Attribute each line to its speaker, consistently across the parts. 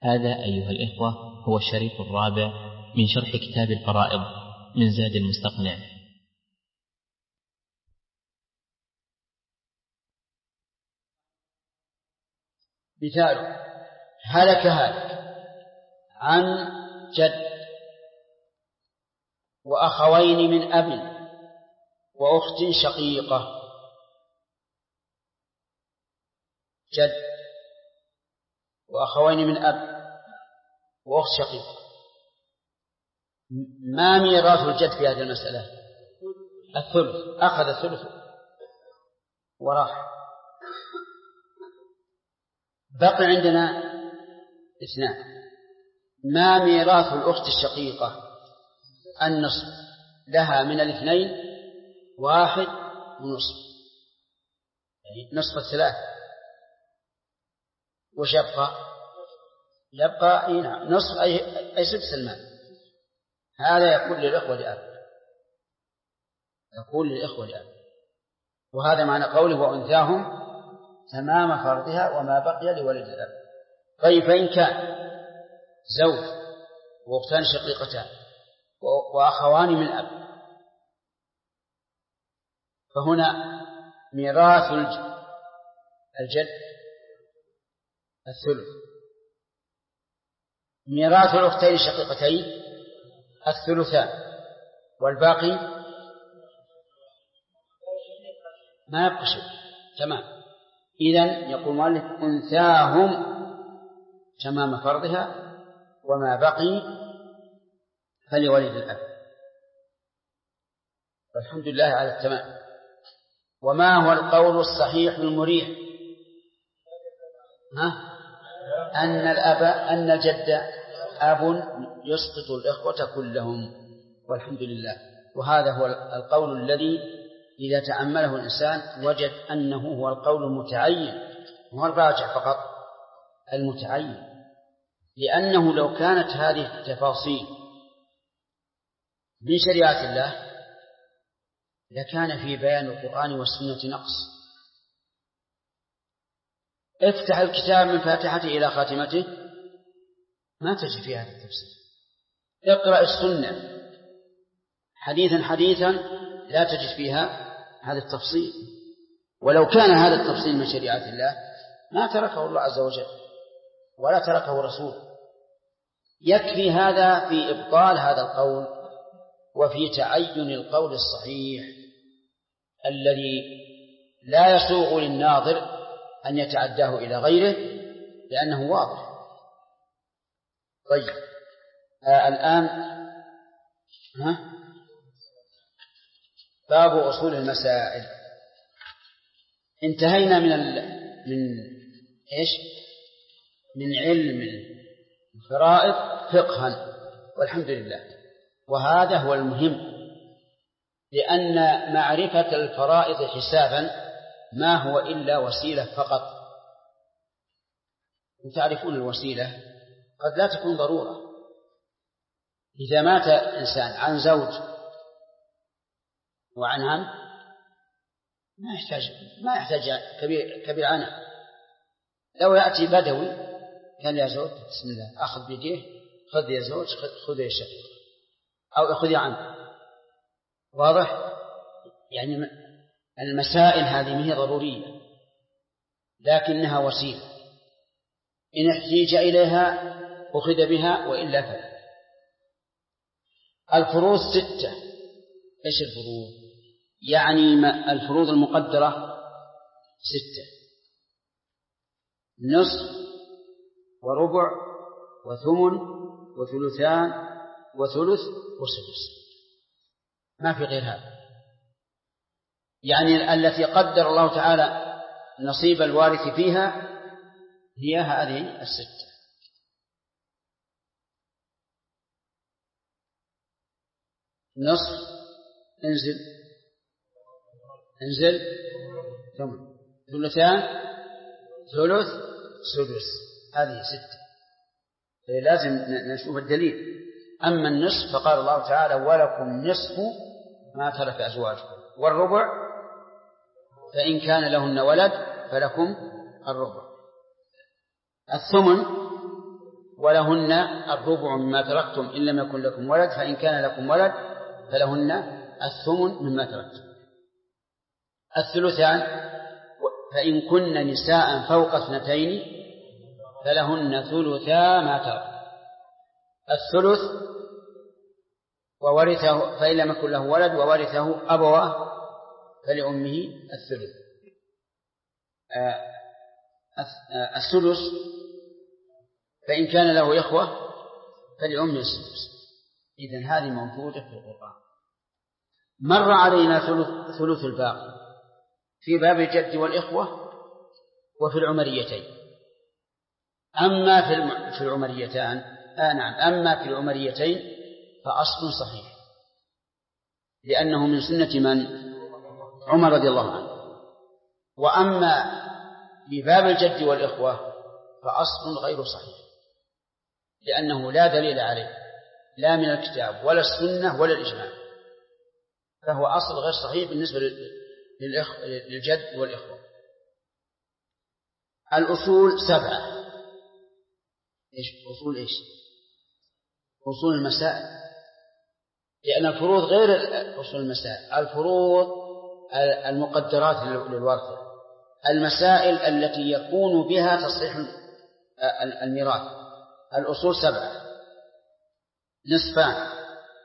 Speaker 1: هذا أيها الإخوة هو الشريط الرابع من شرح كتاب الفرائض من زاد المستقنع.
Speaker 2: مثال: هلك عن جد وأخوين من أب وأخت شقيقة. جد وأخوين من أب وأخت شقيقة، ما ميراث الجد في هذه المسألة؟ الثلث. أخذ الثلث وراح. بقي عندنا اثنان. ما ميراث الأخت الشقيقة؟ النصف، لها من الاثنين 1.5، يعني نصف الثلاث. وش يبقى نصف أي سدس المال. هذا يقول للإخوة لأب، وهذا معنى قوله وأنثاهم تمام فرضها وما بقي لولد الأب. طيب فإن كان زوج وأختان شقيقتان وأخوان من أب، فهنا ميراث الجد الثلث. ميراث الأختين الشقيقتين الثلثان، والباقي ما يبقى شيء. تمام. إذن يقول المؤلف أنثاهم تمام فرضها وما بقي فلولد الأب. والحمد لله على التمام. وما هو القول الصحيح المريح؟ أن الجد أب يسقط الإخوة كلهم، والحمد لله. وهذا هو القول الذي إذا تأمله الإنسان وجد أنه هو القول المتعين، وهو الراجح فقط المتعين، لأنه لو كانت هذه التفاصيل من شريعة الله لكان في بيان القرآن والسنة نقص. افتح الكتاب من فاتحته إلى خاتمته ما تجد فيها هذا التفسير. اقرأ السنة حديثا لا تجد فيها هذا التفصيل. ولو كان هذا التفصيل من شريعة الله ما تركه الله عز وجل ولا تركه رسوله. يكفي هذا في إبطال هذا القول وفي تعين القول الصحيح الذي لا يسوغ للناظر أن يتعداه إلى غيره لأنه واضح. طيب الآن باب أصول المسائل. انتهينا من علم الفرائض فقها، والحمد لله. وهذا هو المهم، لأن معرفة الفرائض حسابا ما هو إلا وسيلة فقط. تعرفون الوسيلة قد لا تكون ضرورة. إذا مات إنسان عن زوج وعن عم ما يحتاج كبير عنه. لو يأتي بدوي كان يا زوج بسم الله أخذ بيديه، خذ يا زوج، خذ يا شقيق، أو خذ يا عم. واضح؟ يعني المسائل هذه ما هي ضرورية لكنها وسيلة، إن احتيج إليها أخذ بها وإلا فلا. الفروض 6. إيش الفروض؟ يعني الفروض المقدرة 6: نصف وربع وثمن وثلثان وثلث وسدس، ما في غير هذا. يعني التي قدر الله تعالى نصيب الوارث فيها هي هذه 6. نصف انزل ثمن، ثلثان ثلث سدس، هذه 6. لازم نشوف الدليل. أما النصف فقال الله تعالى ولكم نصف ما ترك أزواجكم، والربع فإن كان لهن ولد فلكم الربع. الثمن ولهن الربع مما تركتم إن لم يكن لكم ولد، فإن كان لكم ولد فلهن الثمن مما تركتم. الثلثان فإن كن نساء فوق 2 فلهن ثلثا ما ترك. الثلث وورثه فإن لم يكن له ولد وورثه أبواه فلأمه الثلث. الثلث فإن كان له إخوة فلأمه السدس. إذن هذه موجودة في القرآن. مر علينا ثلث الباقي في باب الجد والإخوة وفي العمريتين. أما في العمريتين أما في العمريتين فأصل صحيح، لأنه من سنة من؟ عمر رضي الله عنه. وأما بباب الجد والإخوة فأصل غير صحيح، لأنه لا دليل عليه لا من الكتاب ولا السنة ولا الإجماع، فهو أصل غير صحيح بالنسبة للجد والإخوة. الأصول 7. أصول إيش؟ أصول المسائل، لأن الفروض غير أصول المسائل. الفروض المقدرات للورثة، المسائل التي يكون بها تصحيح الميراث. الأصول 7. نصفان.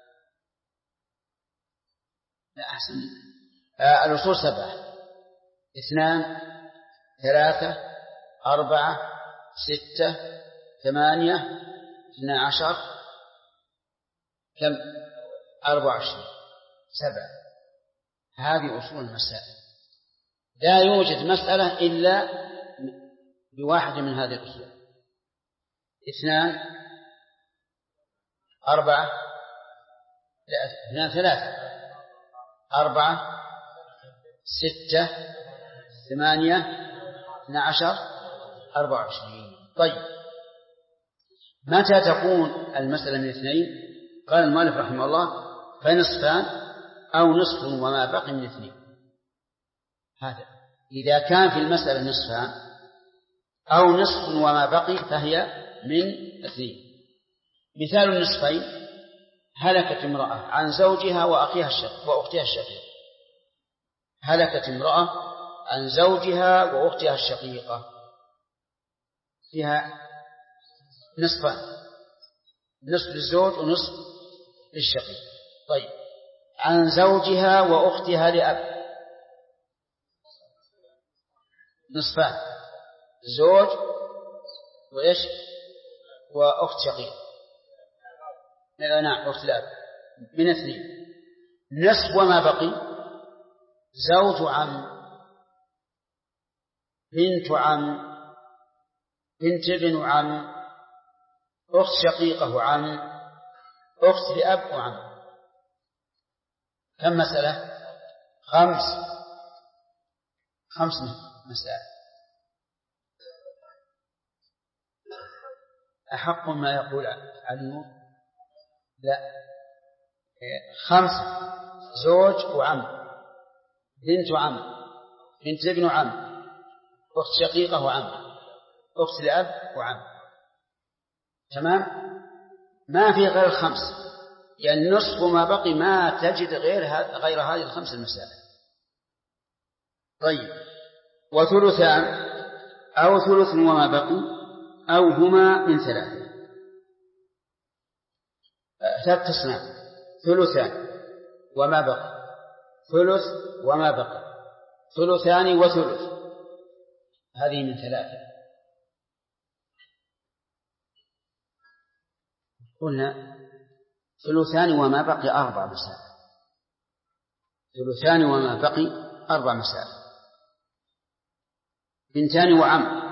Speaker 2: لا أحسن. الأصول 7: 2 3 4 6 8 12 كم 24 7. هذه أصول المسائل. لا يوجد مسألة إلا بواحد من هذه الأصول. 2 4 2 3 4 6 8 12 24. طيب، متى تكون المسألة من 2؟ قال المؤلف رحمه الله: فنصفان أو نصف وما بقي من 2. هذا إذا كان في المسألة نصفان أو نصف وما بقي فهي من 2. مثال النصفين: هلكت امرأة عن زوجها وأختها الشقيقة. هلكت امرأة عن زوجها وأختها الشقيقة، فيها نصفان: نصف للزوج ونصف للشقيق. طيب، عن زوجها وأختها لأب نصفان: زوج وإيش وأخت شقيق. نعم، أخت لأب من 2. نصف وما بقي: زوج عم، بنت عم، بنت ابن عم، أخت شقيقة وعم، أخت لأب وعم. كم مسألة؟ 5 مسائل. أحق ما يقول عنه؟ لا، 5: زوج وعم، بنت عم، بنت ابن عم، أخت شقيقة وعم، أخت لأب وعم. تمام؟ ما في غير 5، يعني نصف ما بقي ما تجد غير هذه 5 المسائل. طيب، وثلثان أو ثلث وما بقي أو هما من 3. 3 أصناف: ثلثان وما بقي، ثلث وما بقي، ثلثان وثلث. هذه من 3. قلنا ثلثان وما بقي 4 مسائل. ثلثان وما بقي 4 مسائل: بنتان وعم،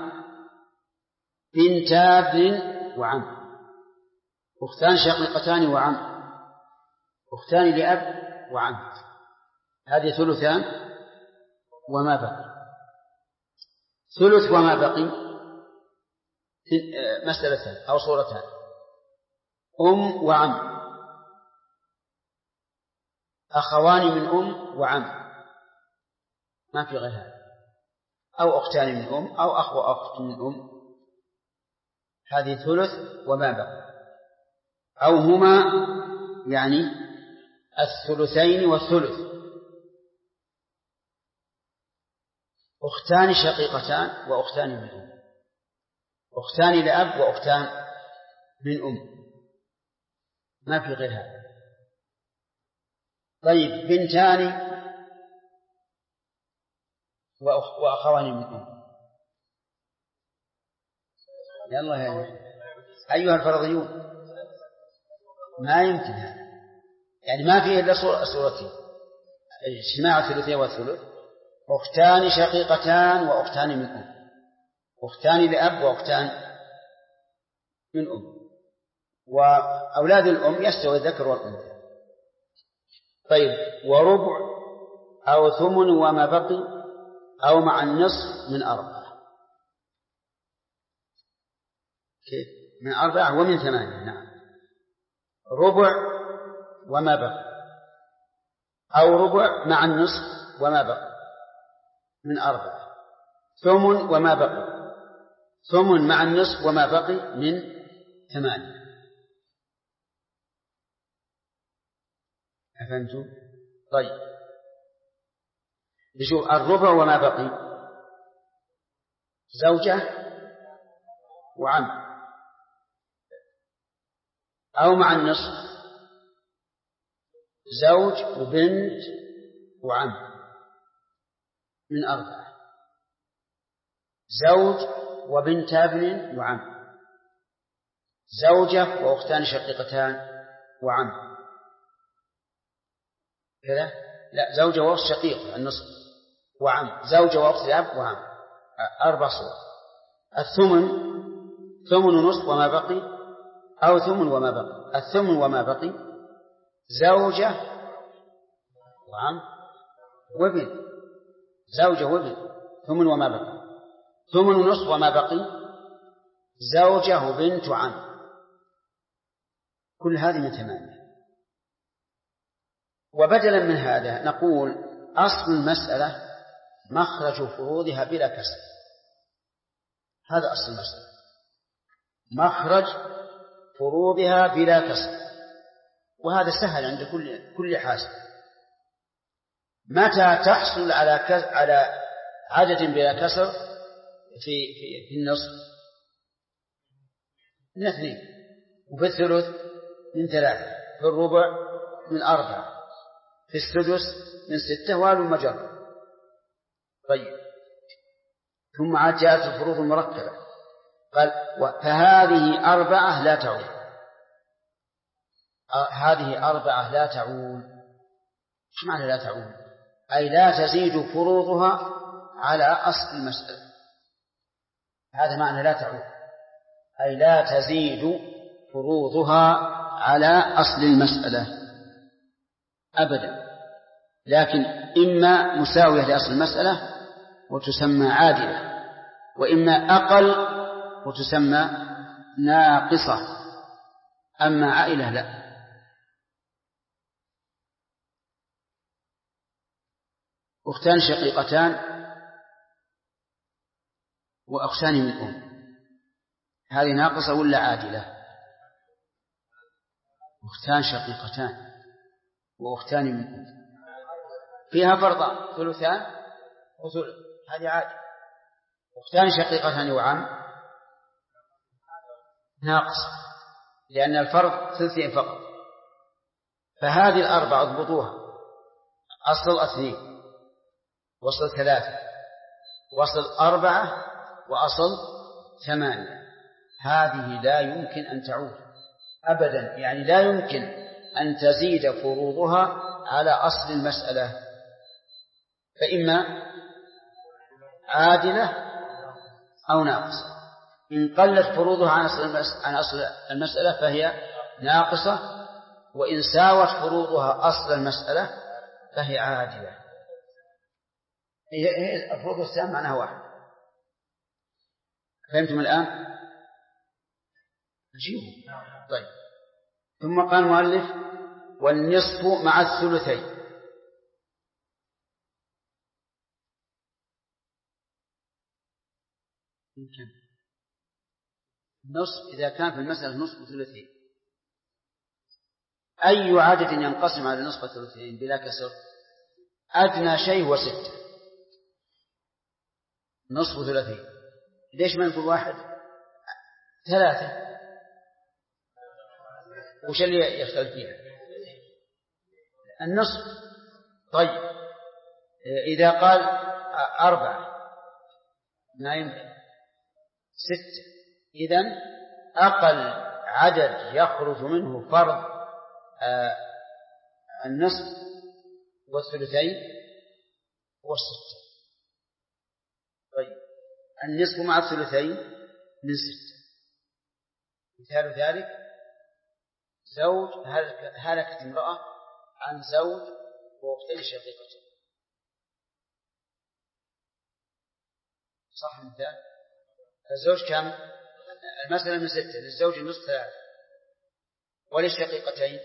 Speaker 2: بنتا ابن وعم، أختان شقيقتان وعم، أختان لأب وعم. هذه ثلثان وما بقي. ثلث وما بقي مسألتان أو صورتان: أم وعم، أخوان من أم وعم، ما في غير هذا، أو أختان من أم أو أخ وأخت من أم. هذه ثلث وما بقي، أو هما يعني الثلثين والثلث. أختان شقيقتان وأختان من أم، أختان لأب وأختان من أم، ما في غير هذا. طيب بنتان وأخوان من أم، يلا يا أيها الفرضيون، ما يمكن هذا، يعني ما فيه إلا صورتين: اجتماع الثلثين والثلث، أختان شقيقتان وأختان من أم، أختان لأب وأختان من أم، وأولاد الأم يستوي الذكر والأنثى. طيب وربع أو ثمن وما بقي أو مع النصف من 4. كيف؟ من 4 ومن 8. نعم، ربع وما بقي أو ربع مع النصف وما بقي من 4، ثمن وما بقي، ثمن مع النصف وما بقي من 8. أفهمتم؟ طيب نشوف الربع وما بقي: زوجة وعم، أو مع النصف زوج وبنت وعم من 4، زوج وبنت ابن وعم، زوجة وأختان شقيقتان وعم كذا، لا، زوجة وأخت شقيق النصف وعم، زوجة وأخت الأب وعم، 4 صور. الثمن ثمن نصف وما بقي أو ثمن وما بقي، الثمن وما بقي زوجة وعم وابن، زوجة وابن، ثمن وما بقي. ثمن نصف وما بقي زوجة وبنت وعم، كل هذه من 8. وبدلا من هذا نقول أصل المسألة مخرج فروضها بلا كسر، هذا أصل المسألة، مخرج فروضها بلا كسر، وهذا سهل عند كل حاسب. متى تحصل على عدد بلا كسر في النصف؟ من 2، وفي الثلث من 3، في الربع من 4، في السدس من 6، وهذا مجرد. طيب ثم عاد جاءت الفروض المركبة، قال فهذه 4 لا تعود، هذه 4 لا تعود. ايش معنى لا تعود؟ أي لا تزيد فروضها على أصل المسألة، هذا معنى لا تعود، أي لا تزيد فروضها على أصل المسألة أبدا، لكن إما مساوية لأصل المسألة وتسمى عادلة، وإما أقل وتسمى ناقصة، أما عائلة لا. أختان شقيقتان وأختان من أم، هذه ناقصة ولا عادلة؟ أختان شقيقتان وأختان من أم فيها فرضان، ثلثان وثلث، هذه عادلة. أختان شقيقتان وعم ناقصة، لأن الفرض 2 فقط. فهذه 4 اضبطوها: أصل 2 وأصل 3 وأصل 4 وأصل 8. هذه لا يمكن أن تعود أبدا، يعني لا يمكن أن تزيد فروضها على أصل المسألة، فإما عادلة أو ناقصة. إن قلت فروضها عن أصل المسألة فهي ناقصة، وإن ساوت فروضها أصل المسألة فهي عادلة. هي الفروض والسهم معناها واحد. فهمتم الآن؟ نجيبه. طيب ثم قال المؤلف: والنصف مع الثلثين. نصف إذا كان في المسألة نصف ثلثين. أي عدد ينقسم على نصف ثلثين بلا كسر؟ أدنى شيء هو 6. نصف ثلثين. ليش ما نقول 1؟ 3. وش اللي يختلف فيها؟ النصف. طيب إذا قال 4 ما يمكن 6. إذن أقل عدد يخرج منه فرض النصف والثلثين هو 6. طيب النصف مع الثلثين من 6. مثال ذلك زوج هلكت امرأة عن زوج وأختين شقيقتين. صح مثال؟ الزوج كم؟ المسألة من 6. للزوج النصف 3 وللشقيقتين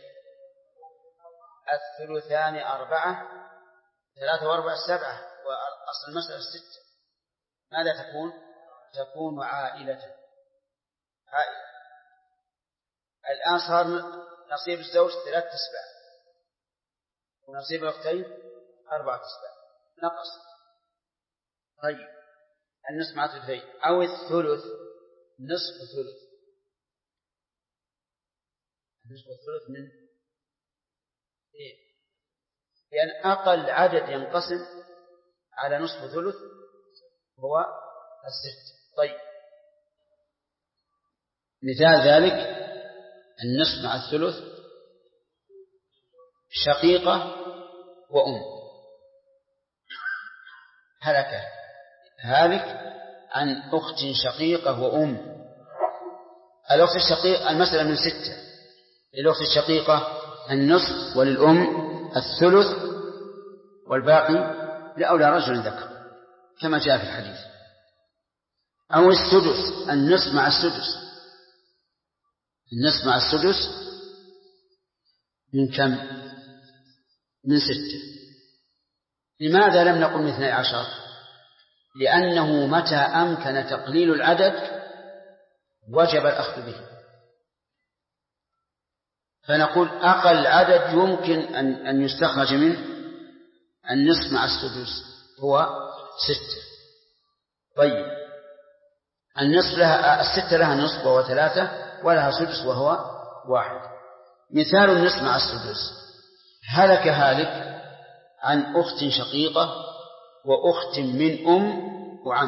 Speaker 2: الثلثان 4. 3 و4 7 وأصل المسألة 6. ماذا تكون؟ تكون عائلة. الآن صار نصيب الزوج 3 أسباع ونصيب الأختين 4 أسباع نقص. طيب النصف مع الثلثين أو الثلث نصف ثلث. النصف والثلث من إيه؟ لأن أقل عدد ينقسم على نصف ثلث هو 6. طيب مثال ذلك النصف مع الثلث شقيقة وأم هالك عن أخت شقيقة وأم. الأخت الشقيقة المسألة من 6. الأخت الشقيقة النصف وللأم الثلث والباقي لأولى رجل ذكر كما جاء في الحديث. أو السدس النصف مع السدس. النصف مع السدس من كم؟ من 6. لماذا لم نقل من 12؟ لأنه متى أمكن تقليل العدد وجب الأخذ به. فنقول أقل عدد يمكن أن يستخرج منه النصف مع السدس هو 6. طيب النصف لها 6 لها نصف وهو 3 ولها سدس وهو 1. مثال النصف مع السدس هلك هالك عن أخت شقيقة وأخت من أم وعم.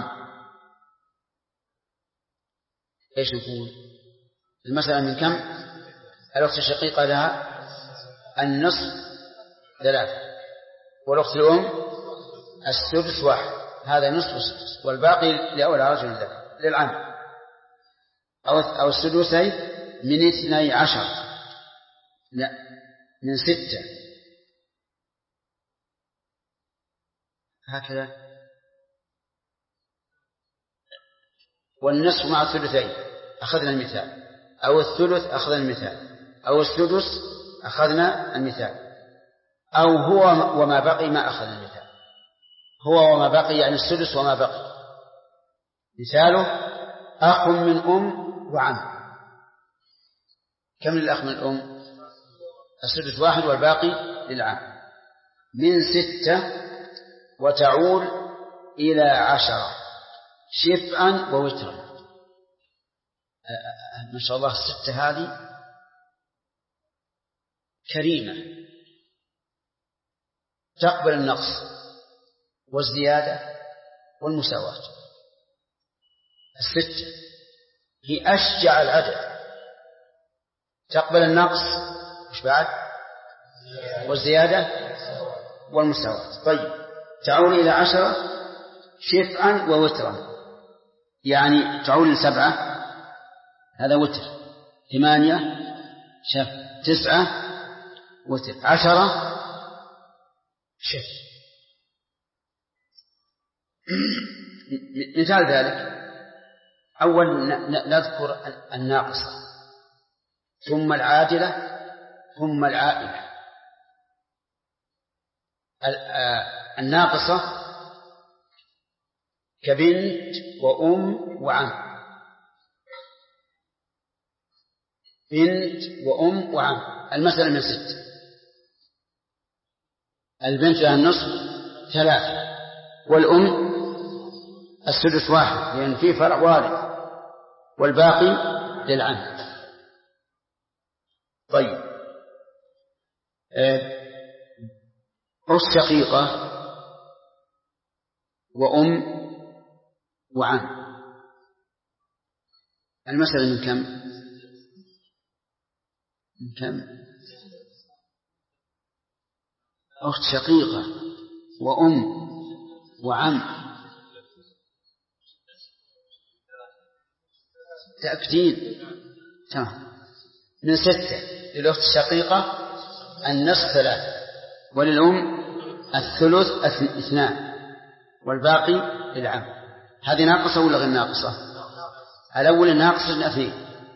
Speaker 2: إيش نقول؟ المسألة من كم؟ الأخت الشقيقة لها النصف 3 والأخت الأم السدس 1. هذا نصف السدس والباقي لأولى رجل ذكر للعم. أو السدسين من 12 لا من 6 هكذا. والنصف مع الثلثين أخذنا المثال. أو الثلث أخذنا المثال. أو السدس أخذنا المثال. أو هو وما بقي ما أخذنا المثال. هو وما بقي يعني السدس وما بقي. مثاله أخ من أم وعم. كم للأخ من الأم؟ السدس 1 والباقي للعم. من 6 وتعول إلى 10 شفعا ووترا. ما شاء الله 6 هذه كريمة تقبل النقص والزيادة والمساواة. 6 هي أشجع العدد تقبل النقص وش بعد؟ والزيادة والمساواة. طيب تعول إلى 10 شفعا ووترا يعني تعول إلى 7 هذا وتر. 8 شفع. 9 وتر. 10 شفع. مثال ذلك أول نذكر الناقصة ثم العادلة ثم العائلة. الناقصة كبنت وأم وعم. بنت وأم وعم. المسألة من 6. البنت لها النصف 3، والأم السدس 1 لأن في فرع وارث، والباقي للعم. طيب، أخت شقيقة وأم وعم، المسألة من كم؟ أخت شقيقة وأم وعم، تأكدين؟ تمام. من 6. للأخت الشقيقة النصف 3، وللأم الثلث 2، والباقي للعم. هذه ناقصة ولا غير ناقصة؟ الأول ناقصة 2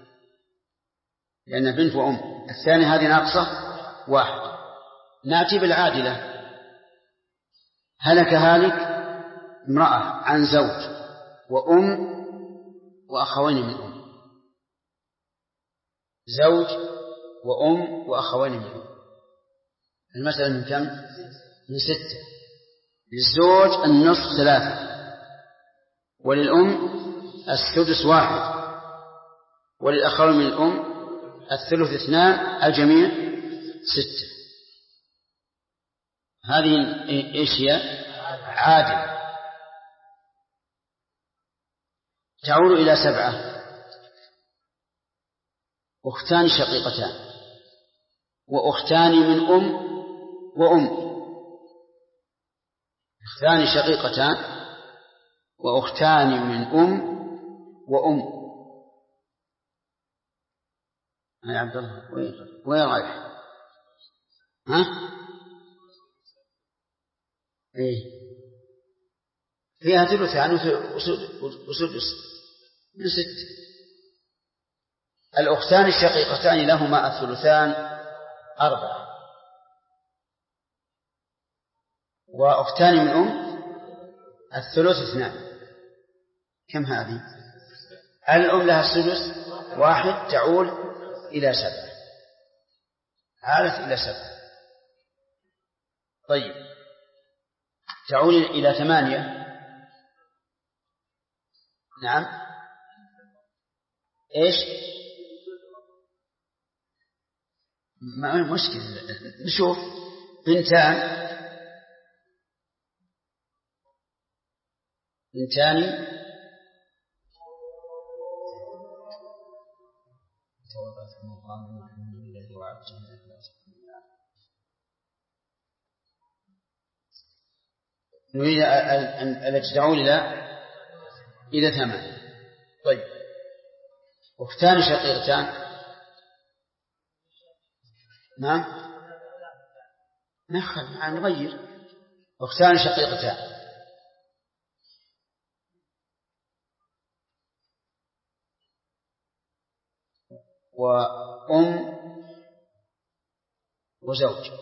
Speaker 2: لأن بنت وأم. الثاني هذه ناقصة 1. نأتي بالعادلة. هلك هالك امرأة عن زوج وأم وأخوين من أم. زوج وأم وأخوين من أم. المسألة من كم؟ من 6. للزوج النصف 3، وللأم السدس 1، وللأخوين من الأم الثلث 2، الجميع 6. هذه إيش هي؟ عادل. تعود إلى 7. أختان شقيقتان وأختان من أم وأم. أختان شقيقتان وأختان من أم وأم. يا عبد الله وين رايح؟ ها؟ إيه فيها ثلثان وسدس من 6. الأختان الشقيقتان لهما الثلثان 4، وأختان من أم الثلث 2. كم هذه؟ الأم لها السدس 1، تعول إلى 7، عالت إلى 7. طيب، تعول إلى 8. نعم. إيش؟ ما المشكلة؟ نشوف. بنتان نريد التي تعود إلى 8. طيب، أختان شقيقتان. نعم، نغير. أختان شقيقتان وأم وزوج.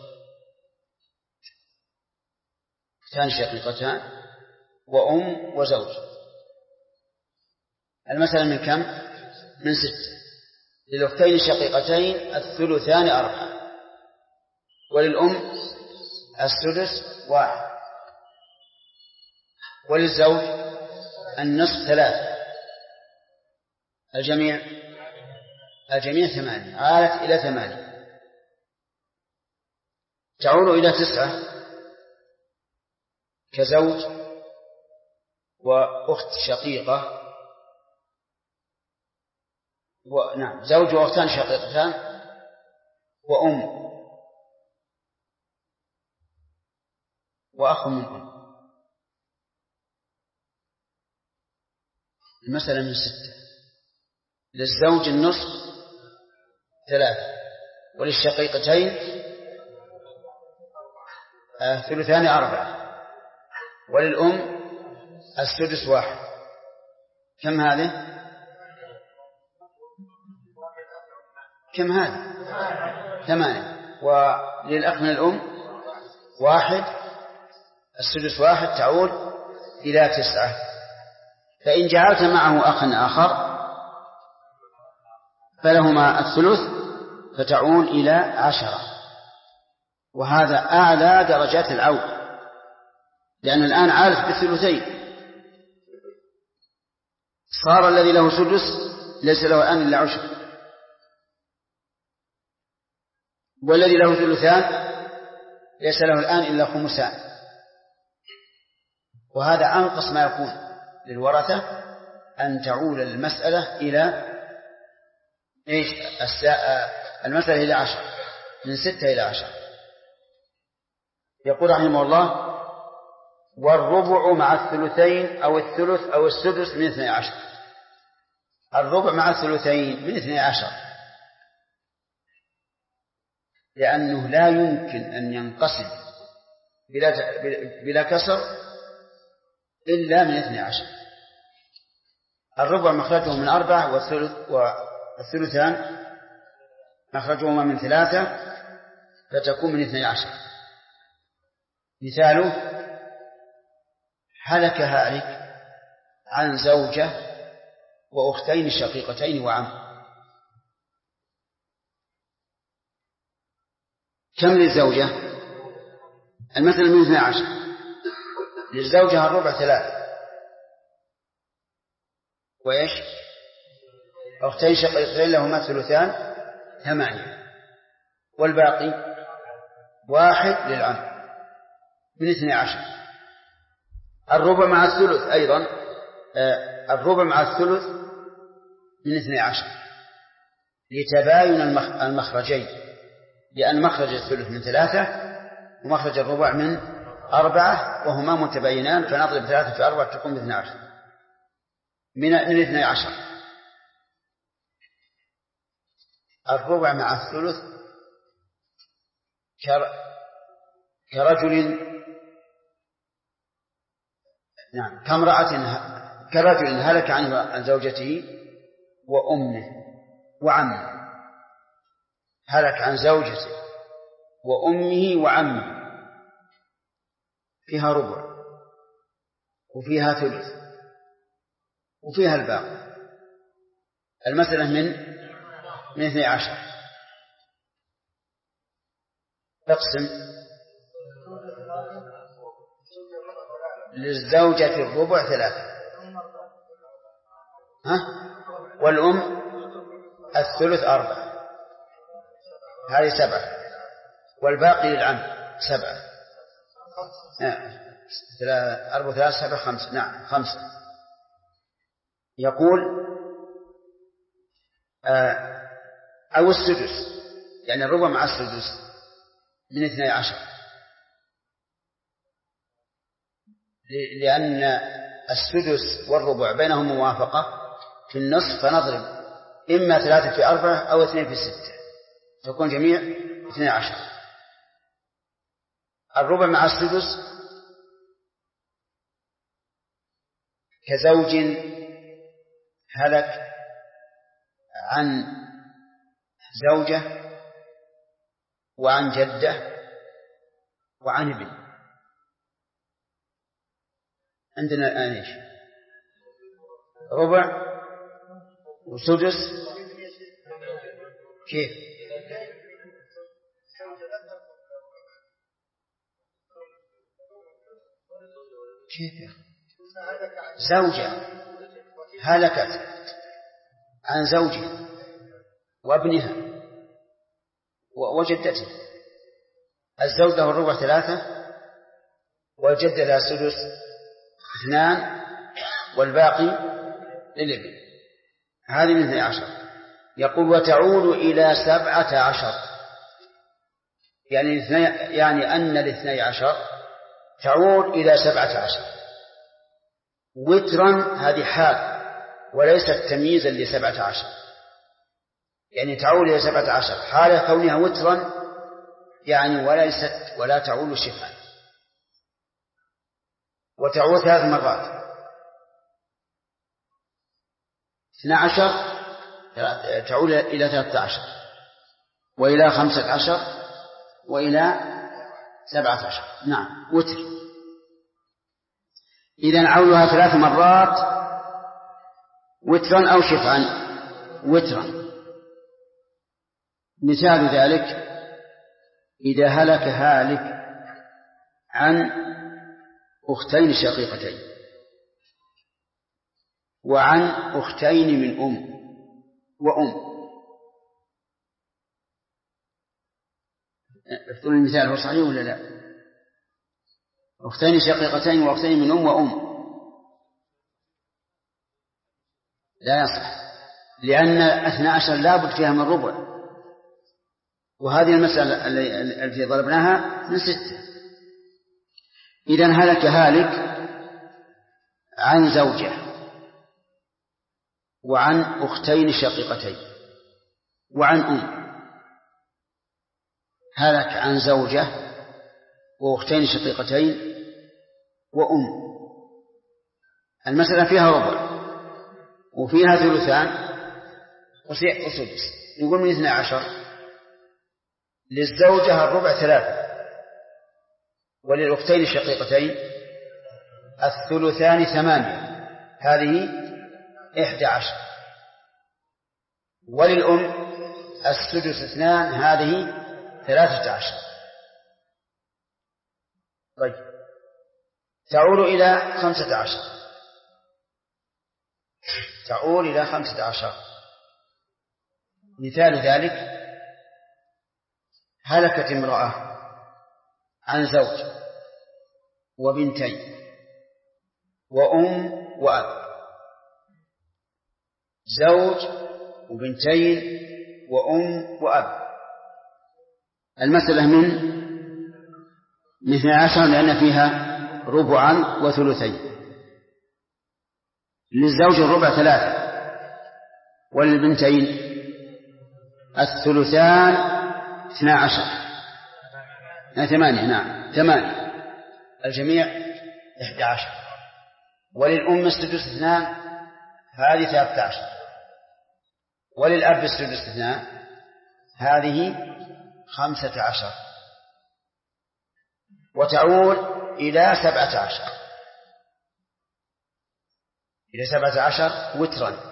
Speaker 2: أختان شقيقتان وأم وزوج. المسألة من كم؟ من 6. للأختين الشقيقتين الثلثان 4، وللأم السدس 1، وللزوج النصف 3، الجميع 8. عالت إلى 8. تعود إلى 9 كزوج وأخت شقيقة نعم، زوج وأختان شقيقتان وأم وأخ من أم. المسألة من 6. للزوج النصف 3، وللشقيقتين ثلثان 4، وللأم السدس 1. كم هذه؟ كم هذه؟ 8. وللأخ من الأم 1، السدس 1، تعود إلى 9. فإن جعلت معه أخا آخر فلهما الثلث فتعود إلى 10. وهذا أعلى درجات العول، لأن الآن عالت بالثلثين، صار الذي له سدس ليس له الآن إلا 10، والذي له ثلثان ليس له الآن إلا 5. وهذا أنقص ما يكون للورثة، أن تعول المسألة إلى المسألة إلى 10، من 6 إلى 10. يقول رحمه الله: والربع مع الثلثين أو الثلث أو السدس من 12. الربع مع الثلثين من 12، لأنه لا يمكن أن ينقسم بلا كسر إلا من 12. الربع مخرجه من 4، والثلثان مخرجهما من 3، فتكون من 12. مثاله: هلك هالك عن زوجة وأختين شقيقتين وعم. كم للزوجة؟ المثل من 12. للزوجة الربع 3، وإيش؟ أختين شقيقتين لهما ثلثان 8، والباقي 1 للعم من 12. الربع مع الثلث أيضا، الربع مع الثلث من 12 لتباين المخرجين، لأن مخرج الثلث من 3 ومخرج الربع من 4، وهما متباينان، فنضرب 3 في 4 تكون 12 من 12. الربع مع الثلث كرجل هلك عن زوجته وأمه وعمه. هلك عن زوجته وأمه وعمه، فيها ربع وفيها ثلث وفيها الباقي. المسألة من 12. اقسم. للزوجة الربع 3، والأم الثلث 4، هذه 7، والباقي للعم 7. 4 3 7 5. نعم 5. يقول أو السدس، يعني الربع مع السدس من 12، لأن السدس والربع بينهم موافقة في النصف، فنضرب إما 3 في 4 أو 2 في 6، تكون جميع 12. الربع مع السدس كزوج هلك عن زوجة وعن جدة وعن ابن. عندنا الآن إيش؟ ربع وسدس. كيف؟ زوجة هلكت عن زوجها وابنها وجدته، الزوج له الربع 3، والجدة لها سدس 2، والباقي للابن. هذه من 12. يقول وتعود إلى 17، يعني أن 12 تعود إلى 17 وترا. هذه حال وليست تمييزا ل17، يعني تعود إلى 17 حال كونها وترا، يعني ولا تعود شفعا. وتعود 3 مرات، 12 تعود إلى 13 وإلى 15 وإلى 17. نعم وتر. إذن عولها 3 مرات وترا أو شفعا. وترا مثال ذلك إذا هلك هالك عن أختين شقيقتين وعن أختين من أم وأم. افترضوا المثال هو صحيح ولا لا؟ أختين شقيقتين وأختين من أم وأم لا يصح، لأن 12 لابد فيها من ربع، وهذه المسألة التي ضربناها من 6. إذن هلك هالك عن زوجة وعن أختين شقيقتين وعن أم. هلك عن زوجة وأختين شقيقتين وأم. المسألة فيها ربع وفيها ثلثان وسدس. نقول من 12 للزوجة الربع 3 وللأختين الشقيقتين الثلثان 8، هذه 11. وللأم السدس 2، هذه 13. طيب تعول إلى 15. تعول إلى 15. مثال ذلك هلكت امرأة عن زوج وبنتين وأم وأب. زوج وبنتين وأم وأب. المسألة من 12 لأن فيها ربعا وثلثين. للزوج الربع 3 وللبنتين الثلثان 12 8. نعم 8. الجميع 11. وللأم السدس 2، هذه 13. وللأب السدس 2، هذه 15. وتعود إلى 17. إلى 17 وترا.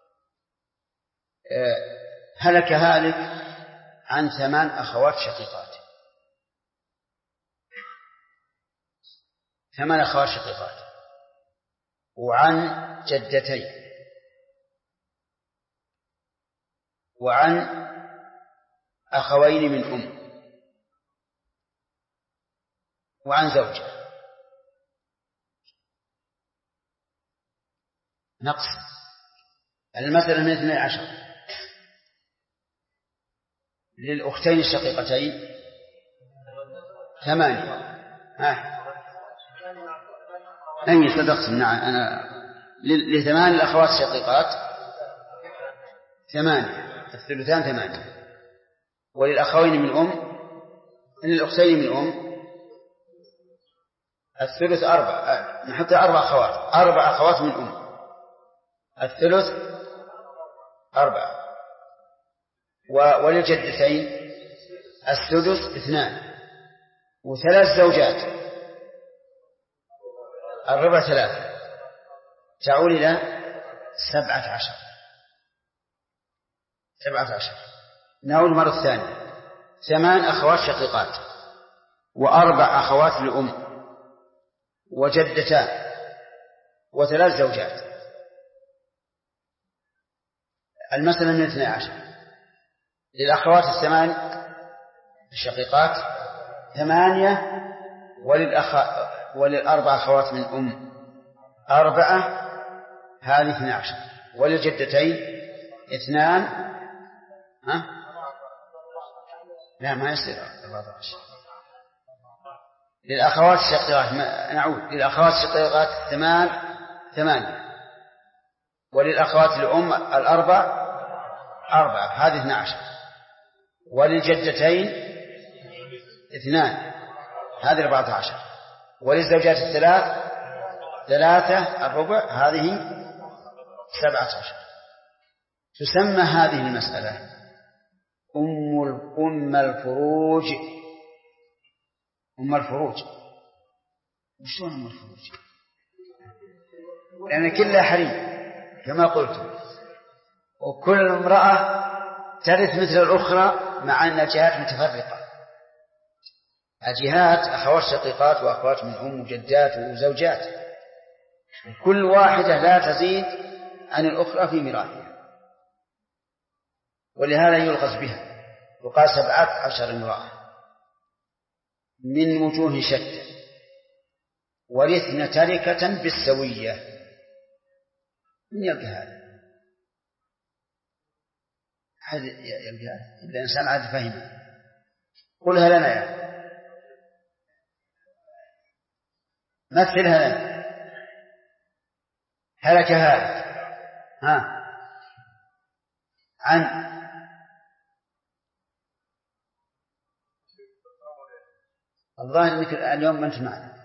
Speaker 2: هلك هالك عن 8 أخوات شقيقات. 8 أخوات شقيقات وعن جدتين وعن أخوين من أم وعن زوجة. نقص. المسألة من 12 للأختين الشقيقتين 8. أي صدقت. نعم أنا ل8 الأخوات الشقيقات 8، الثلثان 8. وللأخوين من أم للأختين من أم الثلث 4. نحط 4 أخوات، 4 أخوات من أم، الثلث 4. وللجدتين السدس 2. و3 زوجات الربع 3، تعول إلى 17. 17. نعود مرة ثانية. 8 أخوات شقيقات و4 أخوات لأم وجدتان و3 زوجات. المسألة من 12 للأخوات 8 الشقيقات 8 ولل4 أخوات من أم 4، هذه 12. وللجدتين 2. لا ما يصير 14. للأخوات الشقيقات نعود للأخوات الشقيقات 8 وللأخوات الأم 4، هذه 12. وللجدتين 2، هذه 14. وللزوجات 3 الربع، هذه 17. تسمى هذه المسألة أم الفروج. أم الفروج. وشون أم الفروج؟ لأن كلها حريم كما قلت، وكل امرأة ترث مثل الأخرى مع أن الجهات متفرقة. الجهات أخوات شقيقات وأخوات من أم وجدات وزوجات، كل واحدة لا تزيد عن الأخرى في ميراثها، ولهذا يلغز بها، وقال 17 امرأة من وجوه شتى ورثن تركة بالسوية. من يلقى هذا؟ إلا إنسان عاد فهمه. قلها لنا يا مثلها لنا. هلك هذا عن الظاهر أنك اليوم ما أنت معنا.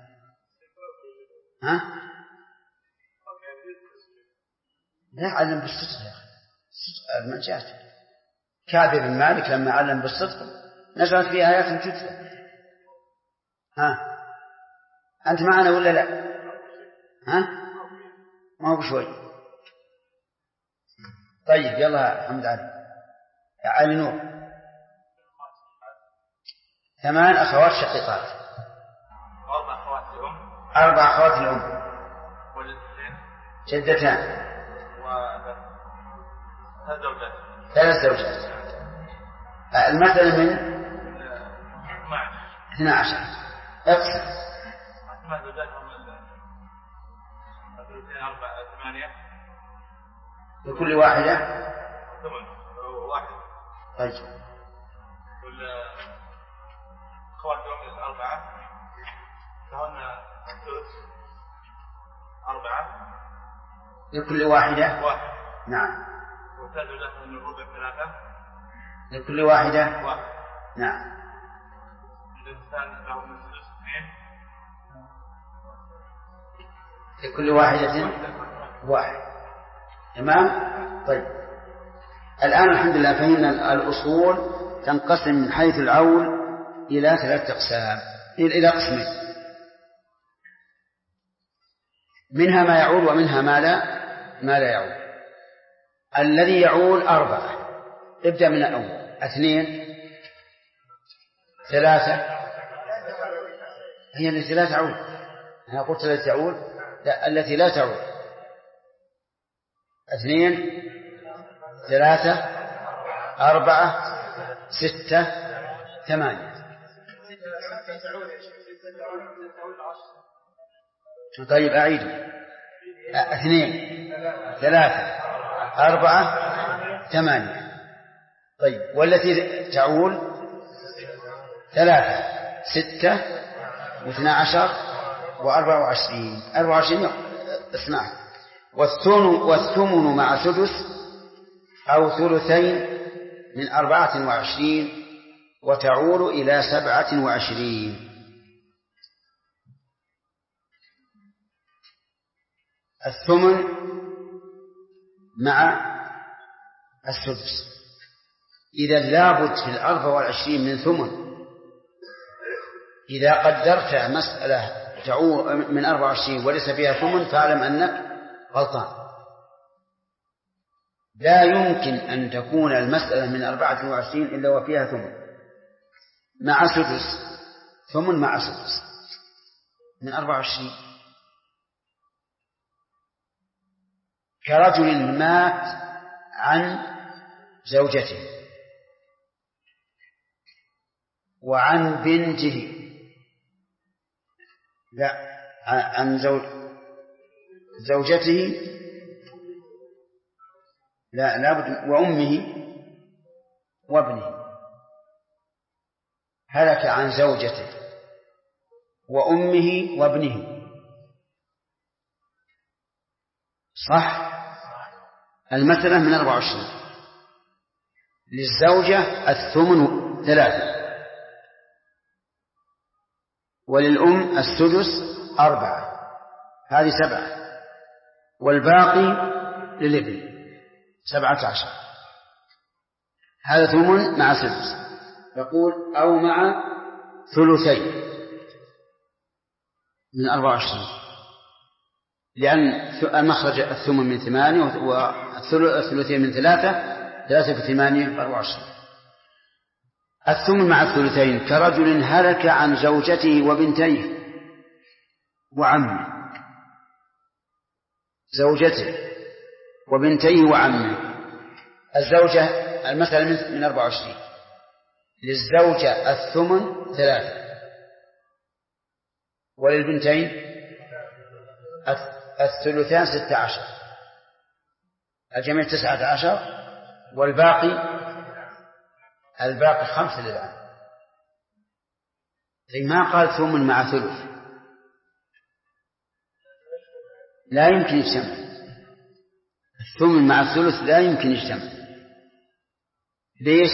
Speaker 2: لا علم بالصدق يا أخي، المنجات كعب بن مالك لما علم بالصدق نزلت فيها آيات جدة. أنت معنا ولا لا؟ ما هو بشوي. طيب يلا حمد علي نور. 8 أخوات شقيقات. 4 أخوات الأم. جدتان. 3 زوجات. المثل من 12. اقسم. لكل واحدة
Speaker 3: 1.
Speaker 2: طيب.
Speaker 3: أخوات الأم 4 فهن الثلث 4
Speaker 2: لكل واحدة
Speaker 3: 1.
Speaker 2: نعم.
Speaker 3: وثلاث زوجات من الربع 3
Speaker 2: لكل واحدة
Speaker 3: 1.
Speaker 2: نعم.
Speaker 3: الإنسان له من الثلث 2
Speaker 2: لكل واحدة 1. تمام. طيب الآن الحمد لله فهمنا الأصول تنقسم من حيث العول إلى 3 أقسام، إلى قسمين، منها ما يعول ومنها ما لا يعول. الذي يعول 4. ابدأ من الأول. 2 3. هي التي لا تعول. أنا قلت التي تعول، لا التي لا تعول. 2 3 4 6 8. طيب أعيد. 2 3 4 8. طيب والتي تعول 3 6 و12 و24. 24 اسمع. والثمن مع سدس أو ثلثين من 24 وتعول إلى 27. الثمن مع السدس. إذا لابد في 24 من ثمن. إذا قدرت مسألة تعول من 24 وليس فيها ثمن فاعلم أنك غلطان. لا يمكن أن تكون المسألة من 24 إلا وفيها ثمن مع سدس. ثمن مع سدس من 24. كرجل مات عن زوجته وعن بنته، لا عن زوجته، لا لابد، وأمه وابنه. هلك عن زوجته وأمه وابنه. صح. المسألة من 24. للزوجة الثمن 3 وللأم السدس 4. هذه 7 والباقي للابن 17. هذا ثمن مع سدس. يقول أو مع ثلثين من 24، لأن مخرج الثمن من 8 والثلثين من 3 في 8 24. الثمن مع الثلثين كرجل هلك عن زوجته وبنتيه وعمه، زوجته وبنتيه وعمه. الزوجة المسألة من 24، للزوجة الثمن 3، وللبنتين الثلثان 16، الجميع 19، والباقي 5 للآن. ما قال ثمن مع ثلث، لا يمكن يجتمع. الثمن مع الثلث لا يمكن يجتمع. ليش؟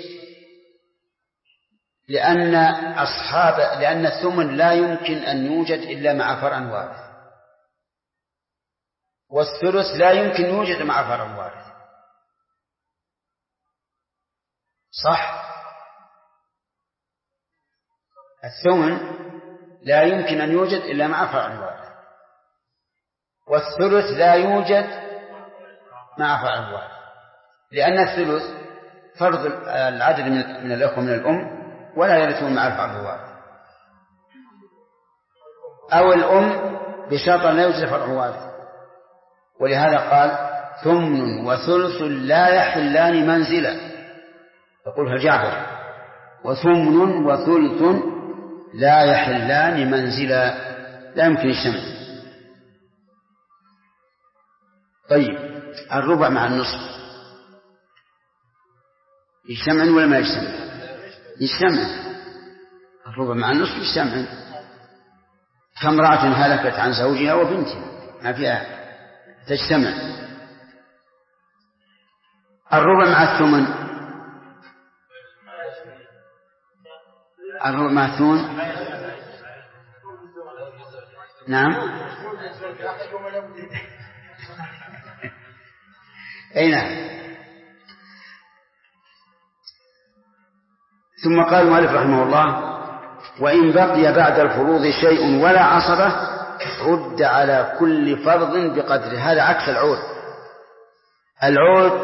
Speaker 2: لأن الثمن لا يمكن أن يوجد إلا مع فرع وارث، والثلث لا يمكن يوجد مع فرع وارث. صح؟ الثمن لا يمكن أن يوجد إلا مع فرع وارث، والثلث لا يوجد مع فرع وارث، لأن الثلث فرض العدد من الأخوة من الأم ولا يرثون مع الفرع الوارث، أو الأم بشرط لا يوجد فرع وارث. ولهذا قال ثمن وثلث لا يحلان منزلا، يقولها جعفر، وثمن وثلث لا يحلان منزلا، لا يمكن يجتمع. طيب الربع مع النصف يجتمع ولا ما يجتمع؟ يجتمع. الربع مع النصف يجتمع. كامرأة هلكت عن زوجها وبنتها ما فيها، تجتمع. الربع مع الثمن، الربع مع الثمن نعم أي نعم. ثم قال المؤلف رحمه الله وإن بقي بعد الفروض شيء ولا عصبة رد على كل فرض بقدره. هذا عكس العود. العود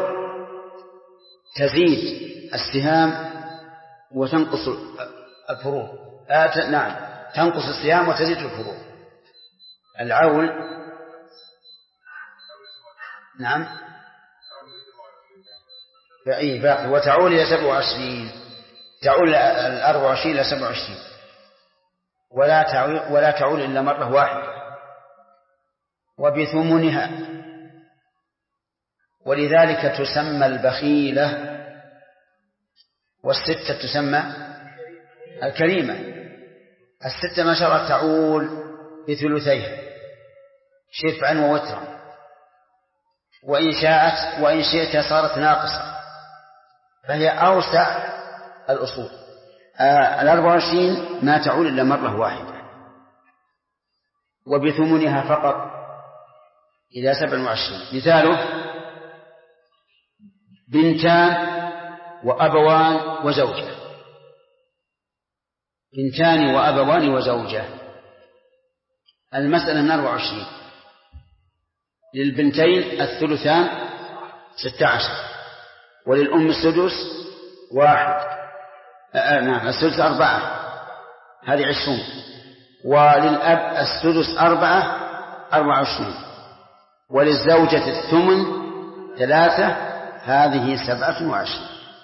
Speaker 2: تزيد السهام وتنقص الفروض، نعم تنقص السهام وتزيد الفروض. العول نعم باقي وتعول إلى 27، تعول 24 إلى 27، ولا تعول إلا مرة واحدة وبثمنها. ولذلك تسمى البخيلة، والستة تسمى الكريمة. الستة ما شاء الله تعول بثلثيها شفعا ووترا، وإن شئت صارت ناقصة، فهي أوسع الأصول. 24 ما تعول إلا مرة واحدة، وبثمنها فقط إلى 27. مثاله بنتان وأبوان وزوجة، بنتان وأبوان وزوجة. المسألة من 24، للبنتين الثلثان 16، وللأم السدس 1، نعم السدس 4، هذه 20، وللأب السدس 24، وللزوجة الثمن 3، هذه 27.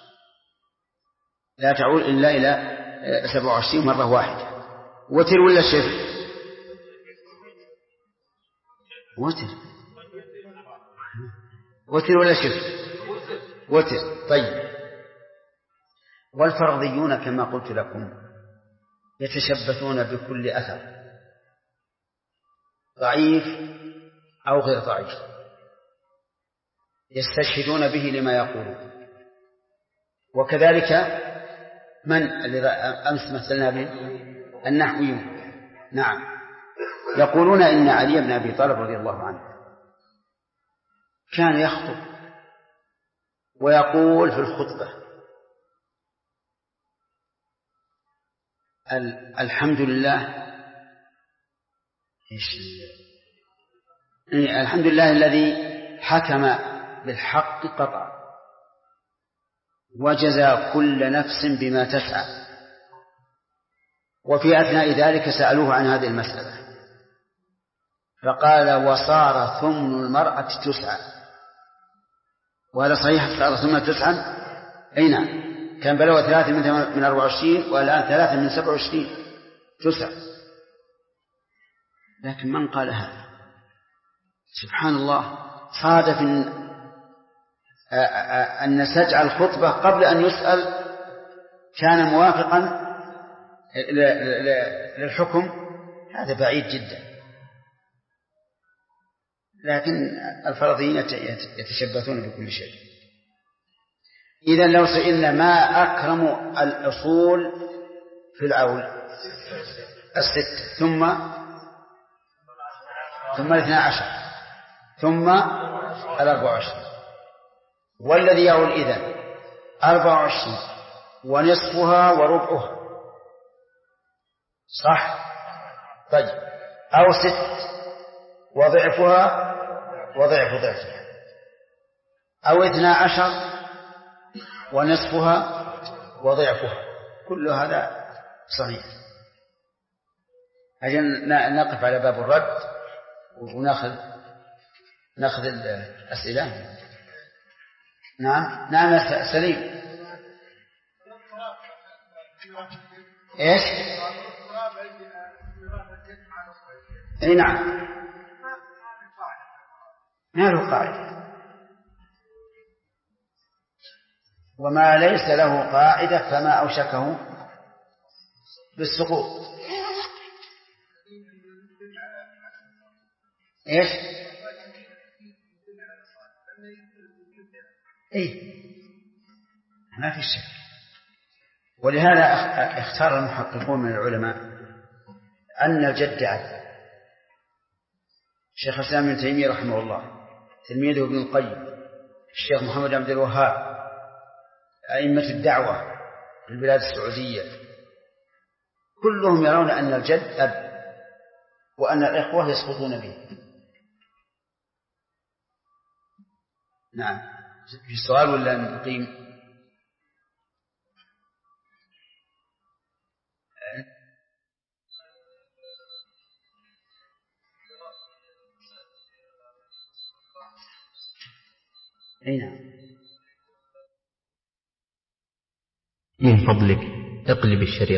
Speaker 2: لا تعول إلا إلى 27 مرة واحدة. وتر ولا شفع؟ وتر ولا شفع؟ وتر. طيب والفرضيون كما قلت لكم يتشبثون بكل أثر ضعيف أو غير ضعيف، يستشهدون به لما يقولون. وكذلك من الذي أمس مثلنا به؟ النحويون. نعم يقولون إن علي بن أبي طالب رضي الله عنه كان يخطب ويقول في الخطبة الحمد لله الحمد لله الذي حكم بالحق قطع، وجزى كل نفس بما تسعى. وفي أثناء ذلك سألوه عن هذه المسألة فقال وصار ثمن المرأة تسعى. وهذا صحيح، صار ثمن تسعى. أي نعم، كان بلغ 3 من 24 والآن 3 من 27 تسعى. لكن من قال هذا؟ سبحان الله، صادف أن سجع الخطبة قبل أن يسأل كان موافقا للحكم. هذا بعيد جدا. لكن الفرضيين يتشبثون بكل شيء. إذن لو سئلنا ما أكرم الأصول في العول؟ 6 ثم 12 ثم 24. والذي يعول إذن 24 ونصفها وربعها، صح؟ طيب، أو 6 وضعفها وضعف ضعفها، أو 12 ونصفها وضعفها، كل هذا صحيح. أجل نقف على باب الرد ونأخذ الأسئلة. نعم سليم. إيش؟ أي نعم، ما له قاعدة، وما ليس له قاعدة فما أوشكه بالسقوط. إيش؟ إيه، ما في شك. ولهذا اختار المحققون من العلماء أن الجد عدل. الشيخ الإسلام ابن تيمية رحمه الله، تلميذه ابن القيم، الشيخ محمد عبد الوهاب، أئمة الدعوة في البلاد السعودية، كلهم يرون أن الجد أب، وأن الإخوة يسقطون به. نعم، في السؤال ولا نقيم؟ نعم.
Speaker 1: من فضلك اقلب الشريط.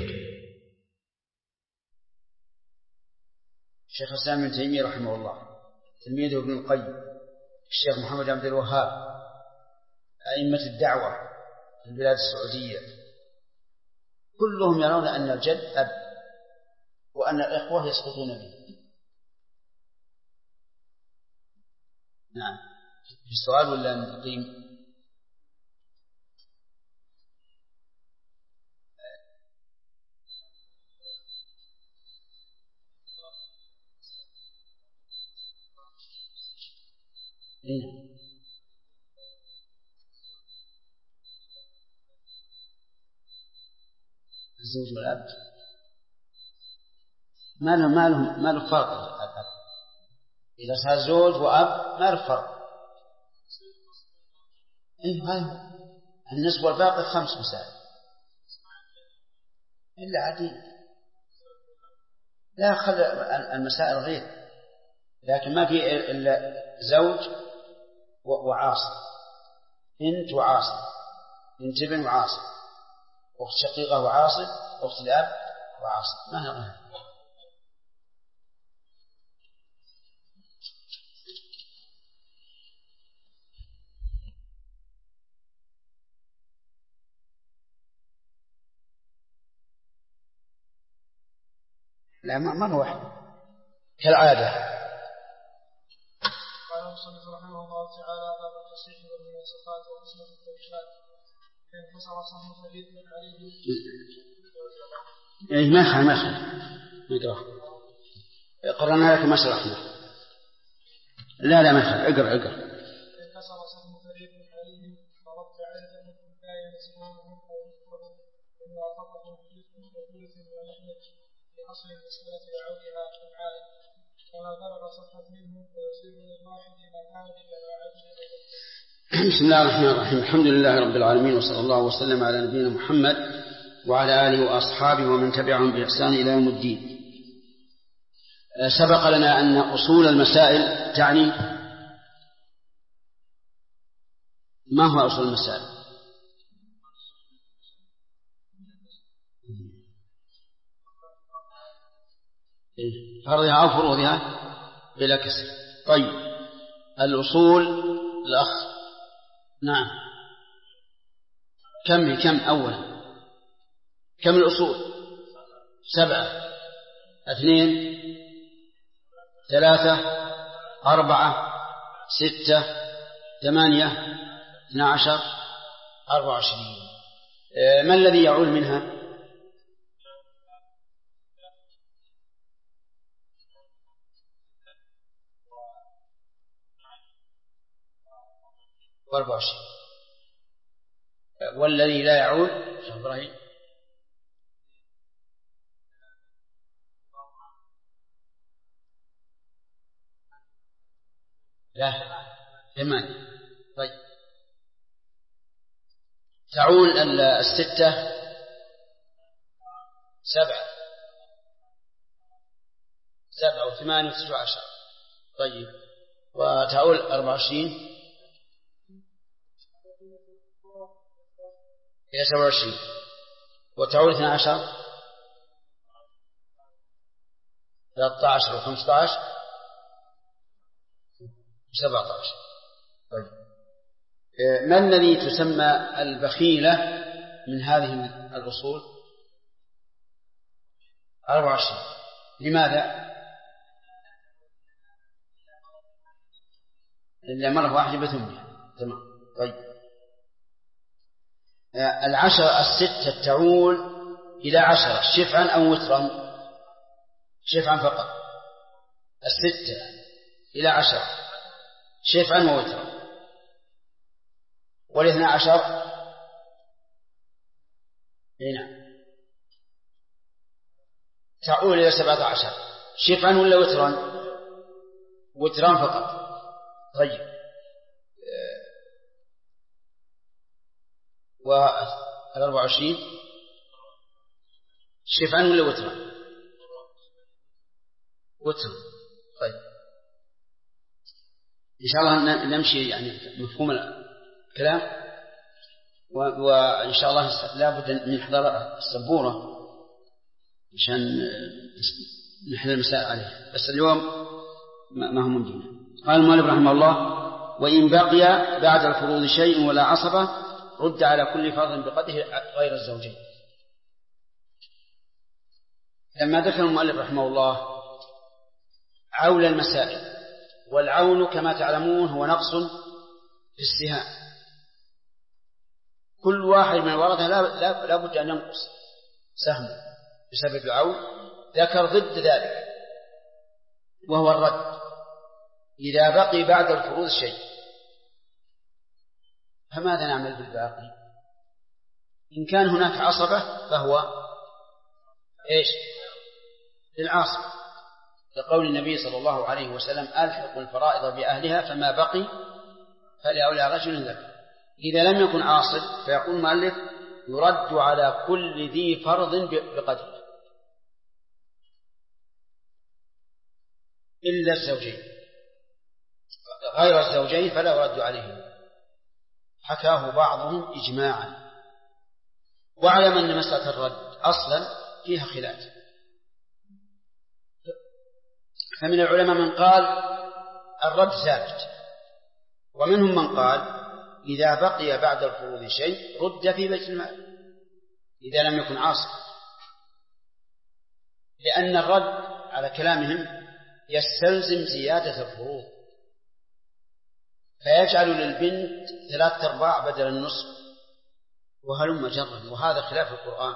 Speaker 2: الشيخ الإسلام ابن تيمية رحمه الله، تلميذه ابن القيم، الشيخ محمد عبد الوهاب، أئمة الدعوة في البلاد السعودية، كلهم يرون أن الجد أب، وأن الإخوة يسقطون به. نعم، في السؤال ولا نقيم؟ الزوج والأب ما له فرق. إذا صار زوج وأب ما له فرق. النصف والباقي 5 مسائل إلا عديد. لا، خل المسائل غير، لكن ما في إلا زوج وعاصر، بنت وعاصر، بنت ابن وعاصر، أخت شقيقة وعاصر، أخت الأب وعاصر، ما هي غير. لا، ما هو واحد كالعادة.
Speaker 4: قال المصنف رحمه الله تعالى باب التصحيح والمواصفات وقسمة التوجيهات انحصر صحن فريد من عليه.
Speaker 2: إيه، ما نقرأ. قرأنا لك ما شرحنا. لا ما اقرأ.
Speaker 4: انحصر صحن فريد من عليه فرد عددا من لا يسمعهم أو يكفرهم إن وافقهم بجزء وثلث ونحية في أصل المسألة لعودها العائد، كما بلغ صحة منه فيصير للواحد ما كان بجماعته.
Speaker 2: بسم الله الرحمن الرحيم. الحمد لله رب العالمين، وصلى الله وسلم على نبينا محمد وعلى آله وأصحابه ومن تبعهم بإحسان إلى يوم الدين. سبق لنا أن أصول المسائل تعني ما هو أصول المسائل؟ فرضها أو فروضها بلا كسر. طيب، الأصول الأخ. نعم، كم أولا؟ كم الأصول؟ 7، 2، 3، 4، 6، 8، 12، 24. ما الذي يعول منها؟ والذي لا يعود إبراهيم؟ لا، 8. طيب، تعول 6، 7 و8 و9 و10. طيب، وتعول 24 إلى 27، وتعول 12 13 و15 و17. طيب، ما الذي تسمى البخيلة من هذه الأصول؟ 24. لماذا؟ إلا مرة واحدة بثمنها. تمام. طيب، 6 تعول إلى 10 شفعا أو وترا؟ شفعا فقط. 6 إلى 10 شفعا ووترا. 12 هنا تعول إلى 17 شفعا ولا وترا؟ وترا فقط. طيب، 24 شفعا ولا وترا؟ وترا. طيب، إن شاء الله نمشي يعني مفهوم الكلام، وإن شاء الله لا بد من حضار السبورة عشان نحل المسائل عليه، بس اليوم ما هو ممكن. قال المؤلف رحمه الله: وإن بقي بعد الفروض شيء ولا عصبة رد على كل فرض بقدره غير الزوجين. لما ذكر المؤلف رحمه الله عول المسائل، والعون كما تعلمون هو نقص في السهام. كل واحد من الورثة لا بد أن ينقص سهم بسبب العون. ذكر ضد ذلك وهو الرد. إذا بقي بعد الفروض شيء فماذا نعمل بالباقي؟ إن كان هناك عصبة فهو إيش؟ للعاصبة، لقول النبي صلى الله عليه وسلم: ألحق الفرائض بأهلها فما بقي فلأولى رجل ذكر. إذا لم يكن عاصب فيقول المؤلف: يرد على كل ذي فرض بقدره إلا الزوجين، غير الزوجين فلا يرد عليهم. حكاه بعضهم إجماعا. واعلم أن مسألة الرد أصلا فيها خلاف، فمن العلماء من قال الرد ثابت، ومنهم من قال إذا بقي بعد الفروض شيء رد في بيت المال إذا لم يكن عاصب، لأن الرد على كلامهم يستلزم زيادة الفروض، فيجعل للبنت 3/4 بدل النصف وهلم جرا، وهذا خلاف القرآن.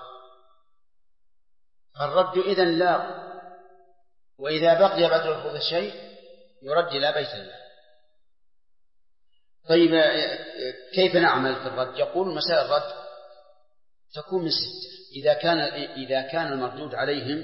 Speaker 2: الرد إذن لا، وإذا بقي بعد الفروض شيء يرد إلى بيت الله. طيب، كيف نعمل في الرد؟ يقول مسائل الرد تكون من 6 إذا كان المردود عليهم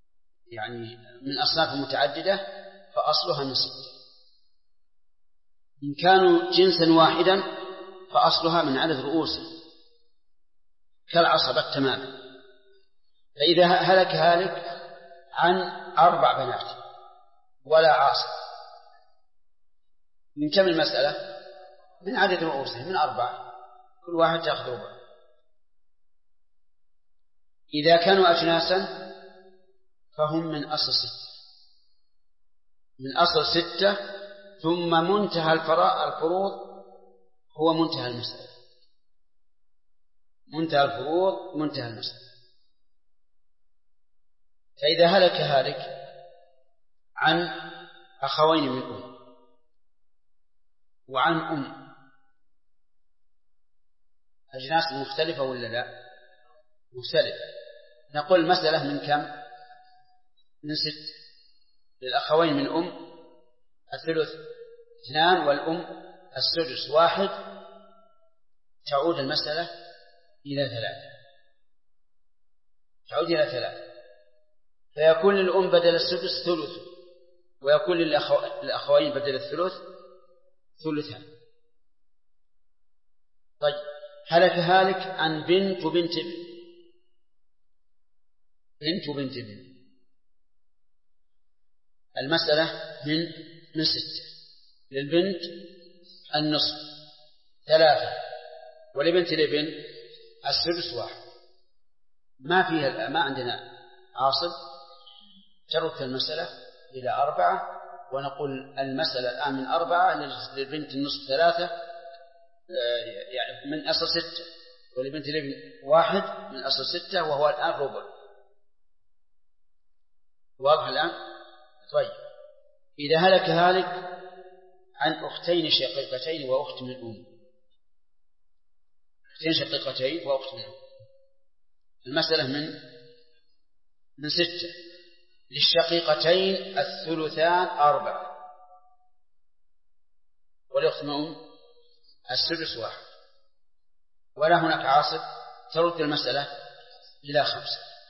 Speaker 2: يعني من أصناف متعددة فأصلها من 6. إن كانوا جنسا واحدا فأصلها من عدد رؤوسه كالعصبة تماما. فإذا هلك هالك عن 4 بنات ولا عاصب، من كم المسألة؟ من عدد رؤوسه، من 4، كل واحد تأخذ ربع. إذا كانوا أجناسا فهم من أصل 6، من أصل 6، ثم منتهى الفروض هو منتهى المسألة، منتهى الفروض منتهى المسألة. فإذا هلك هالك عن أخوين من أم وعن أجناس مختلفة ولا لا؟ مختلفة. نقول مسألة من كم؟ من 6. للأخوين من الثلث 2 والأم السدس 1، تعود المسألة إلى 3، تعود إلى 3، فيكون للأم بدل السدس ثلث، ويكون للأخوين بدل الثلث ثلثان. طيب هلك هالك عن بنت وبنت ابن، بنت وبنت ابن، المسألة من 6. للبنت النصف 3، ولبنت الابن السدس 1. ما عندنا عاصب، ترك المسألة إلى 4، ونقول المسألة الآن من 4، للبنت النصف 3، يعني من أصل 6، ولبنت الابن 1 من أصل 6، وهو الآن ربع. واضح الآن؟ طيب إذا هلك هالك عن أختين شقيقتين وأخت من أختين شقيقتين وأخت من المسألة من 6. للشقيقتين الثلثان 4، والأخت من السدس 1، ولا هناك عاصب، ترد المسألة إلى 5.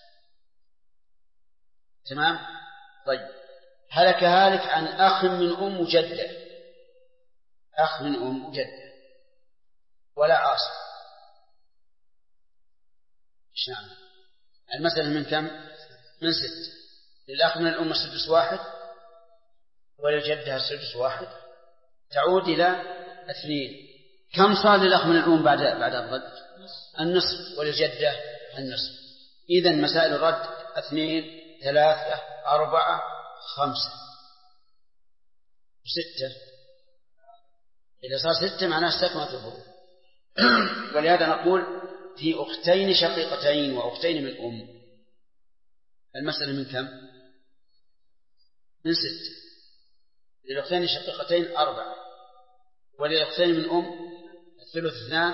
Speaker 2: تمام؟ طيب هلك هالك عن أخ من وجدة، أخ من وجدة ولا عاصب، نعم. المسألة من كم؟ من 6. للأخ من الأم السدس 1، وللجدة السدس 1، تعود إلى 2. كم صار للأخ من الأم بعد الرد؟ النصف، وللجدة النصف. إذن مسائل الرد 2 3 4 5 6. إذا صار 6 معناه استكملت الفروض. ولهذا نقول في أختين شقيقتين وأختين من المسألة من كم؟ من 6. للأختين الشقيقتين 4، وللأختين من الثلث 2.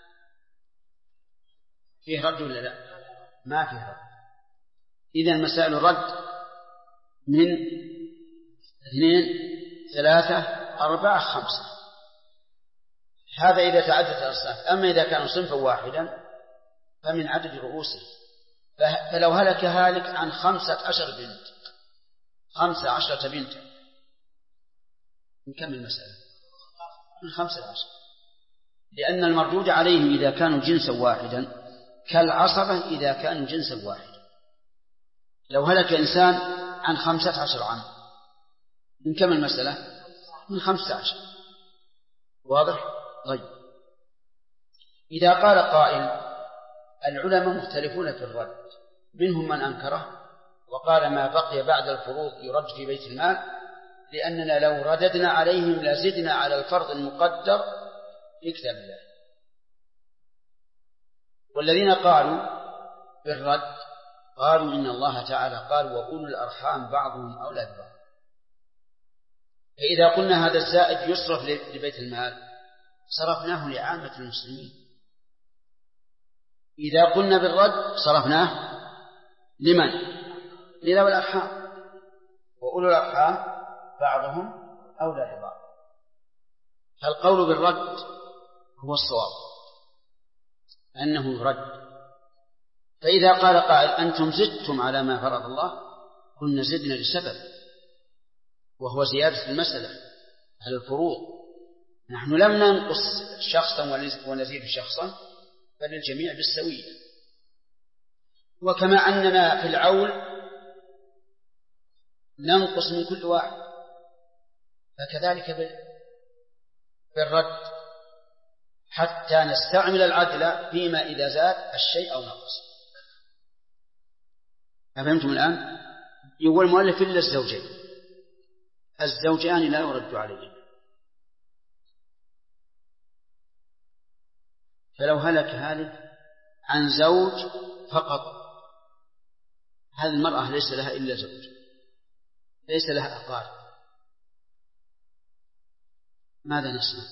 Speaker 2: فيه رد ولا لا؟ ما فيه رد. إذن مسائل الرد من 2 3 4 5. هذا إذا تعددت الأصناف. أما إذا كانوا صنفا واحدا فمن عدد رؤوسه. فلو هلك هالك عن 15 بنت، 15 بنت، من كم المسألة؟ من 15. لأن المردود عليهم إذا كانوا جنسا واحدا كالعصبة إذا كانوا جنسا واحدا. لو هلك إنسان عن 15 عام، من كم المسألة؟ من 15. واضح؟ طيب إذا قال قائل العلماء مختلفون في الرد، منهم من أنكره وقال ما بقي بعد الفروض يرد في بيت المال، لأننا لو رددنا عليهم لزدنا على الفرض المقدر في كتاب الله. والذين قالوا بالرد قالوا إن الله تعالى قال وأولو الأرحام بعضهم أولى ببعض. فإذا قلنا هذا الزائد يصرف لبيت المال صرفناه لعامة المسلمين. إذا قلنا بالرد صرفناه لمن؟ لذوي الأرحام، وأولو الأرحام بعضهم أولى ببعض. فالقول بالرد هو الصواب، أنه يرد. فإذا قال قائل أنتم زدتم على ما فرض الله، قلنا زدنا لسبب، وهو زيادة المسألة على الفروض، نحن لم ننقص شخصا ونزيد شخصا، بل الجميع بالسوية. وكما أننا في العول ننقص من كل واحد، فكذلك بالرد، حتى نستعمل العدل فيما إذا زاد الشيء أو نقص. أفهمتم الآن؟ يقول المؤلف إلا الزوجين، الزوجان لا يرد عليهم. فلو هلك هالك عن زوج فقط، هذه المرأة ليس لها إلا زوج، ليس لها أقارب، ماذا نصنع؟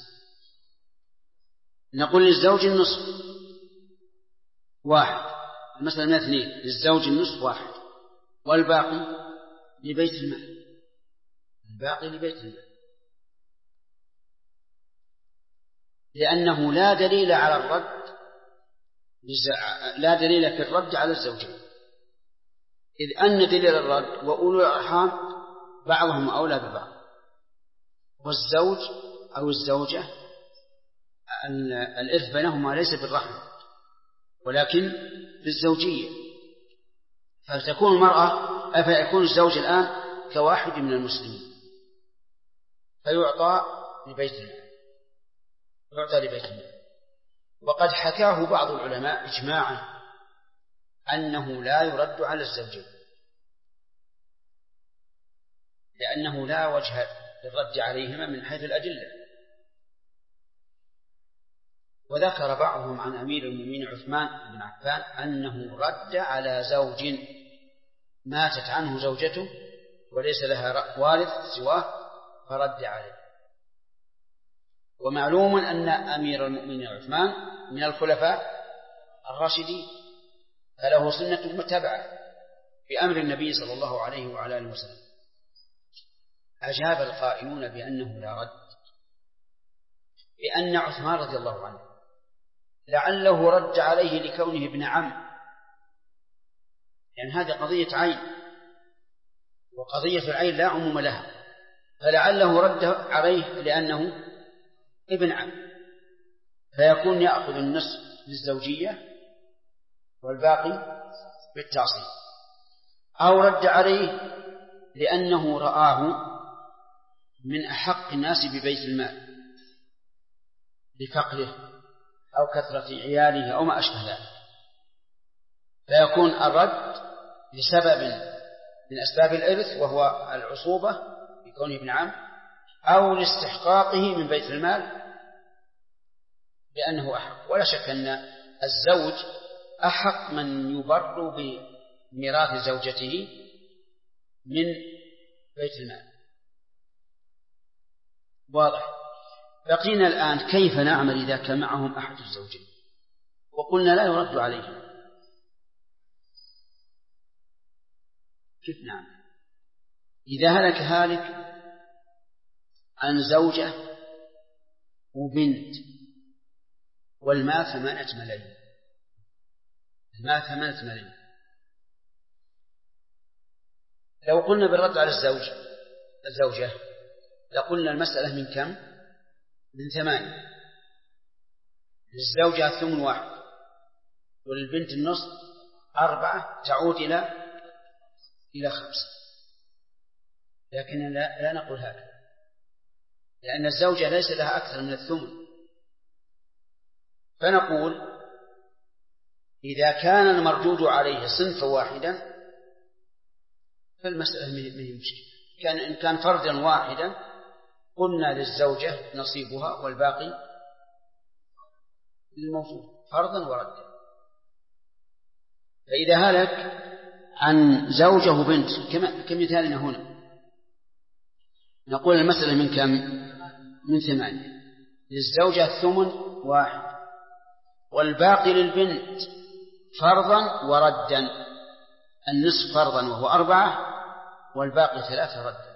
Speaker 2: نقول للزوج النصف واحد، المسألة من اثنين، للزوج النصف واحد، والباقي لبيت المال، الباقي لبيت المال، لأنه لا دليل على الرد، لا دليل في الرد على الزوجين، إذ أن دليل الرد وأولو الأرحام بعضهم أولى ببعض، والزوج أو الزوجة الإرث بينهما ليس بالرحم ولكن بالزوجية، فيكون الزوج الآن كواحد من المسلمين فيعطى لبيت المال، وقد حكاه بعض العلماء إجماعا أنه لا يرد على الزوجين، لأنه لا وجه للرد عليهما من حيث الأدلة. وذكر بعضهم عن أمير المؤمنين عثمان بن عفان أنه رد على زوج ماتت عنه زوجته وليس لها وارث سواه فرد عليه. ومعلوم أن أمير المؤمنين عثمان من الخلفاء الراشدين، فله سنة متبعة بأمر النبي صلى الله عليه وعلى آله وسلم. أجاب القائلون بأنه لا رد، لأن عثمان رضي الله عنه لعله رد عليه لكونه ابن عم، يعني هذه قضية عين، وقضية العين لا عموم لها، فلعله رد عليه لأنه ابن عم، فيكون يأخذ النصف للزوجية والباقي بالتعصيب، أو رد عليه لأنه رآه من أحق الناس ببيت المال لفقره أو كثرة عياله أو ما أشبه ذلك، فيكون الرد لسبب من أسباب الإرث وهو العصوبة بكونه ابن عم، أو لاستحقاقه من بيت المال لأنه أحق. ولا شك أن الزوج أحق من يبر بميراث زوجته من بيت المال. واضح؟ بقينا الآن كيف نعمل إذا كان معهم أحد الزوجين وقلنا لا يرد عليهم؟ كيف نعمل إذا هلك هالك عن زوجة وبنت والمال 8 ملايين، المال 8 ملايين، لو قلنا بالرد على الزوجة لقلنا المسألة من كم؟ من 8. للزوجة 8 وللبنت النصف 4 تعود إلى 5. لكن لا نقول هذا، لأن الزوجة ليس لها أكثر من 8، فنقول إذا كان المردود عليه صنفا واحدا فالمسألة من مشكلة. إن كان فردا واحدا قلنا للزوجة نصيبها والباقي للموصول فرضا وردا. فإذا هلك عن زوجة وبنت كمثالنا هنا نقول المسألة من كم؟ من 8. للزوجة 8 والباقي للبنت فرضا وردا، النصف فرضا وهو 4 والباقي 3 ردا.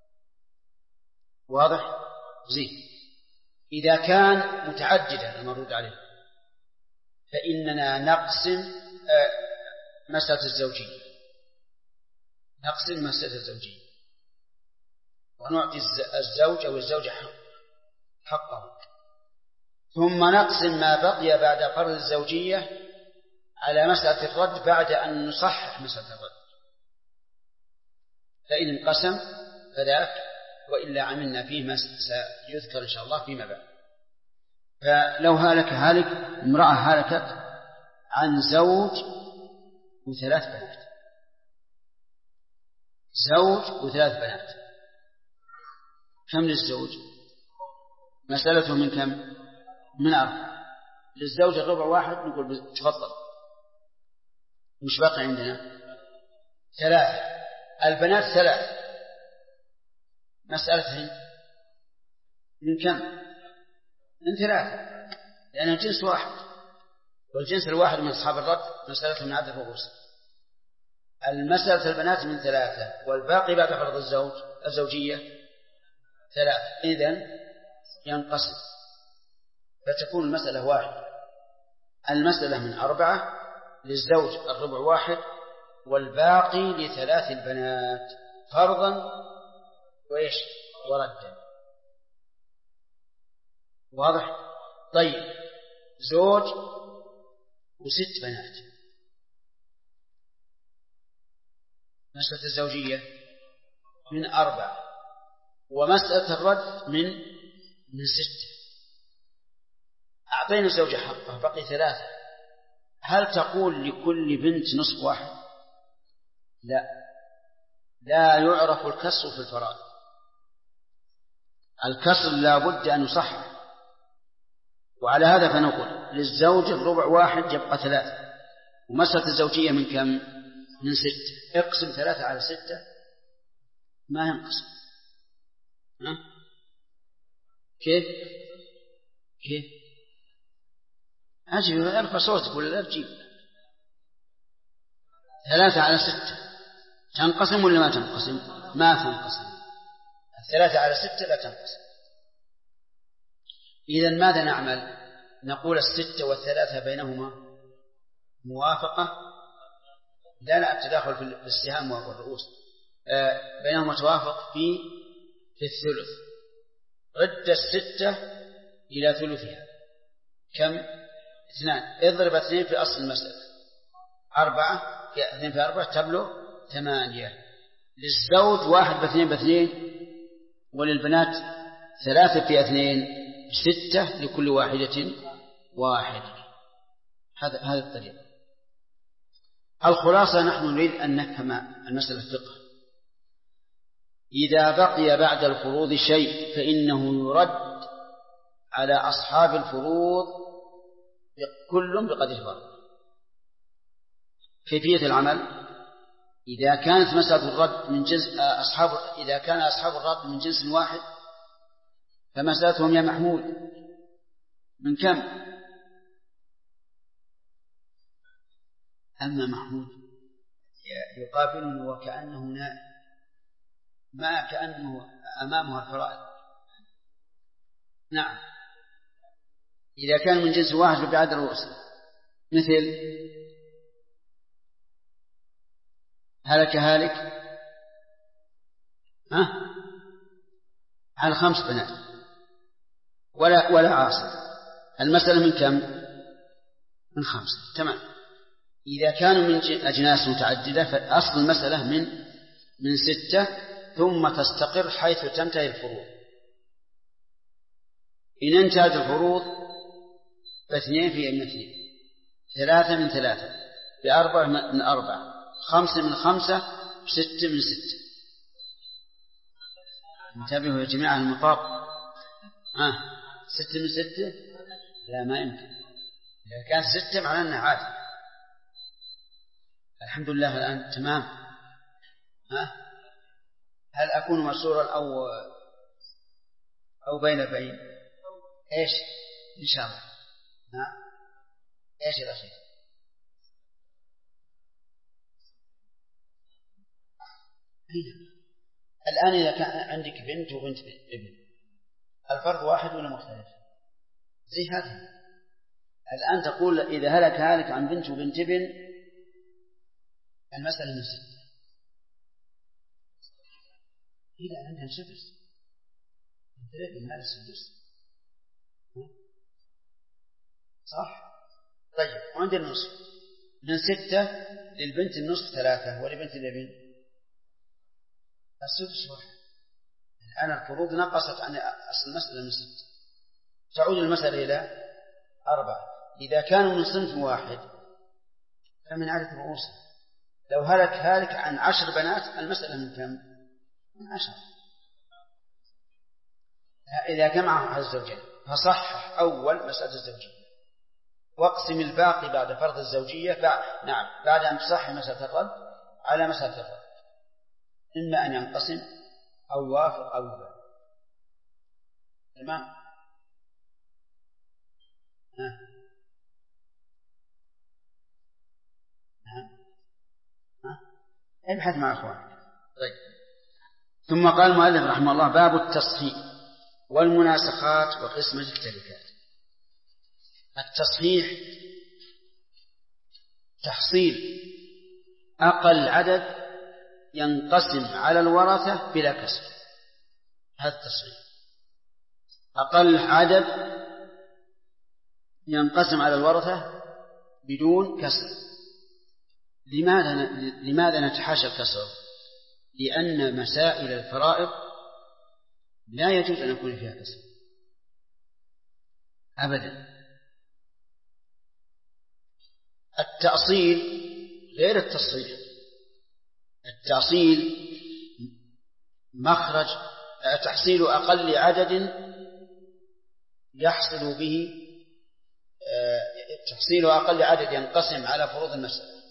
Speaker 2: واضح؟ زين. إذا كان متعددا المردود عليه فإننا نقسم مسألة الزوجية، ونعطي الزوج أو الزوجة حقه. ثم نقسم ما بقي بعد فرض الزوجية على مسألة الرد بعد أن نصحح مسألة الرد، فإن انقسم فذاك، وإلا عملنا فيه ما سيذكر إن شاء الله فيما بعد. فلو هالك امرأة هلكت عن زوج وثلاث بنات، زوج وثلاث بنات، كم للزوج؟ مسألته من كم؟ من 4. للزوج الربع واحد، نقول تفضل. مش باقي عندنا 3. البنات 3، مسألتهم من كم؟ من 3، لأنها جنس واحد، والجنس الواحد من أصحاب الرد مسألة من عدد الرؤوس. المسألة البنات من 3، والباقي بعد فرض الزوجية 3، إذن ينقسم فتكون المسألة واحدة. المسألة من 4، للزوج الربع واحد، والباقي ل3 البنات فرضا وإيش وردا. واضح؟ طيب، زوج و6 بنات، مسألة الزوجية من 4، ومسألة الرد من 6. أعطينا الزوجة حقه، بقي 3. هل تقول لكل بنت نصف واحد؟ لا يعرف الكسر في الفرائض. الكسر لا بد أن يصحح، وعلى هذا فنقول للزوج الربع واحد يبقى 3، ومسألة الزوجية من كم؟ من 6. اقسم 3 على 6 ما ينقسم. كيف أجيب ارفع صوتك ولا لا تجيب؟ 3 على 6 تنقسم ولا ما تنقسم؟ ما تنقسم. 3 على 6 لا تنقسم. إذن ماذا نعمل؟ نقول 6 و3 بينهما موافقة، لا التداخل في السهام والرؤوس، بينهما توافق في الثلث. رد 6 إلى ثلثها كم؟ 2. اضرب 2 في أصل المسألة 4، 2 في 4 تبلغ 8. للزوج 1 ب2 ب2، وللبنات 3 في 2 6، لكل واحدة 1. هذا الطريق. الخلاصة نحن نريد أن نفهم المسألة الفقه. إذا بقي بعد الفروض شيء فإنه يرد على أصحاب الفروض كل بقدر فرض. كيفية العمل؟ إذا كانت مسألة الرد من جنس إذا كان أصحاب الرد من جنس واحد فمسألتهم يا محمود من كم؟ أما محمود يقابلني وكأنه نائم، ما كأنه أمامه الفرائض. نعم، إذا كان من جنس واحد فبعدد الرؤوس، مثل هلك على 5 بنات ولا عاصر. المسألة من كم؟ من 5. تمام. إذا كانوا من أجناس متعددة فأصل المسألة من 6، ثم تستقر حيث تنتهي الفروض. إن انتهت الفروض ف2 في من 2، 3 من 3، 4 من 4، 5 من 5، 6 من 6. انتبهوا يا جماعة المطاب. 6 من 6 لا ما يمكن. إذا كان 6 معناه أنه عادي. الحمد لله الآن تمام. هل أكون مسرورا أو بين إيش إن شاء الله؟ إيش يا أخي؟ الآن إذا كان عندك بنت وبنت ابن، الفرض واحد ولا مختلف؟ زي هذه. الآن تقول إذا هلك عن بنت وبنت ابن المسألة من 6، إذا عندها سدس، انت لك من هذا السدس صح؟ طيب وعندنا النصف من 6 للبنت النصف 3 ولبنت الابن السدس 1. الآن الفروض نقصت عن أصل المسألة من 6 تعود المسألة إلى 4. إذا كانوا من صنف واحد فمن عدد رؤوسه. لو هلك عن 10 بنات المسألة من كم؟ من 10. إذا جمعه على الزوجين فصحح أول مسألة الزوجية واقسم الباقي بعد فرض الزوجية بعد أن تصحح مسألة الرد على مسألة الرد، إما أن ينقسم أو يوافق أو يبالغ. تمام؟ ابحث مع أخوانك. طيب. ثم قال المؤلف رحمه الله: باب التصحيح والمناسخات وقسمة التركات. التصحيح تحصيل أقل عدد ينقسم على الورثة بلا كسر. هذا التصحيح، أقل عدد ينقسم على الورثة بدون كسر. لماذا نتحاشى الكسر؟ لأن مسائل الفرائض لا يجوز أن يكون فيها كسر أبدا. التأصيل غير التصحيح. التأصيل مخرج تحصيل أقل عدد يحصل به تحصيل أقل عدد ينقسم على فروض المسألة.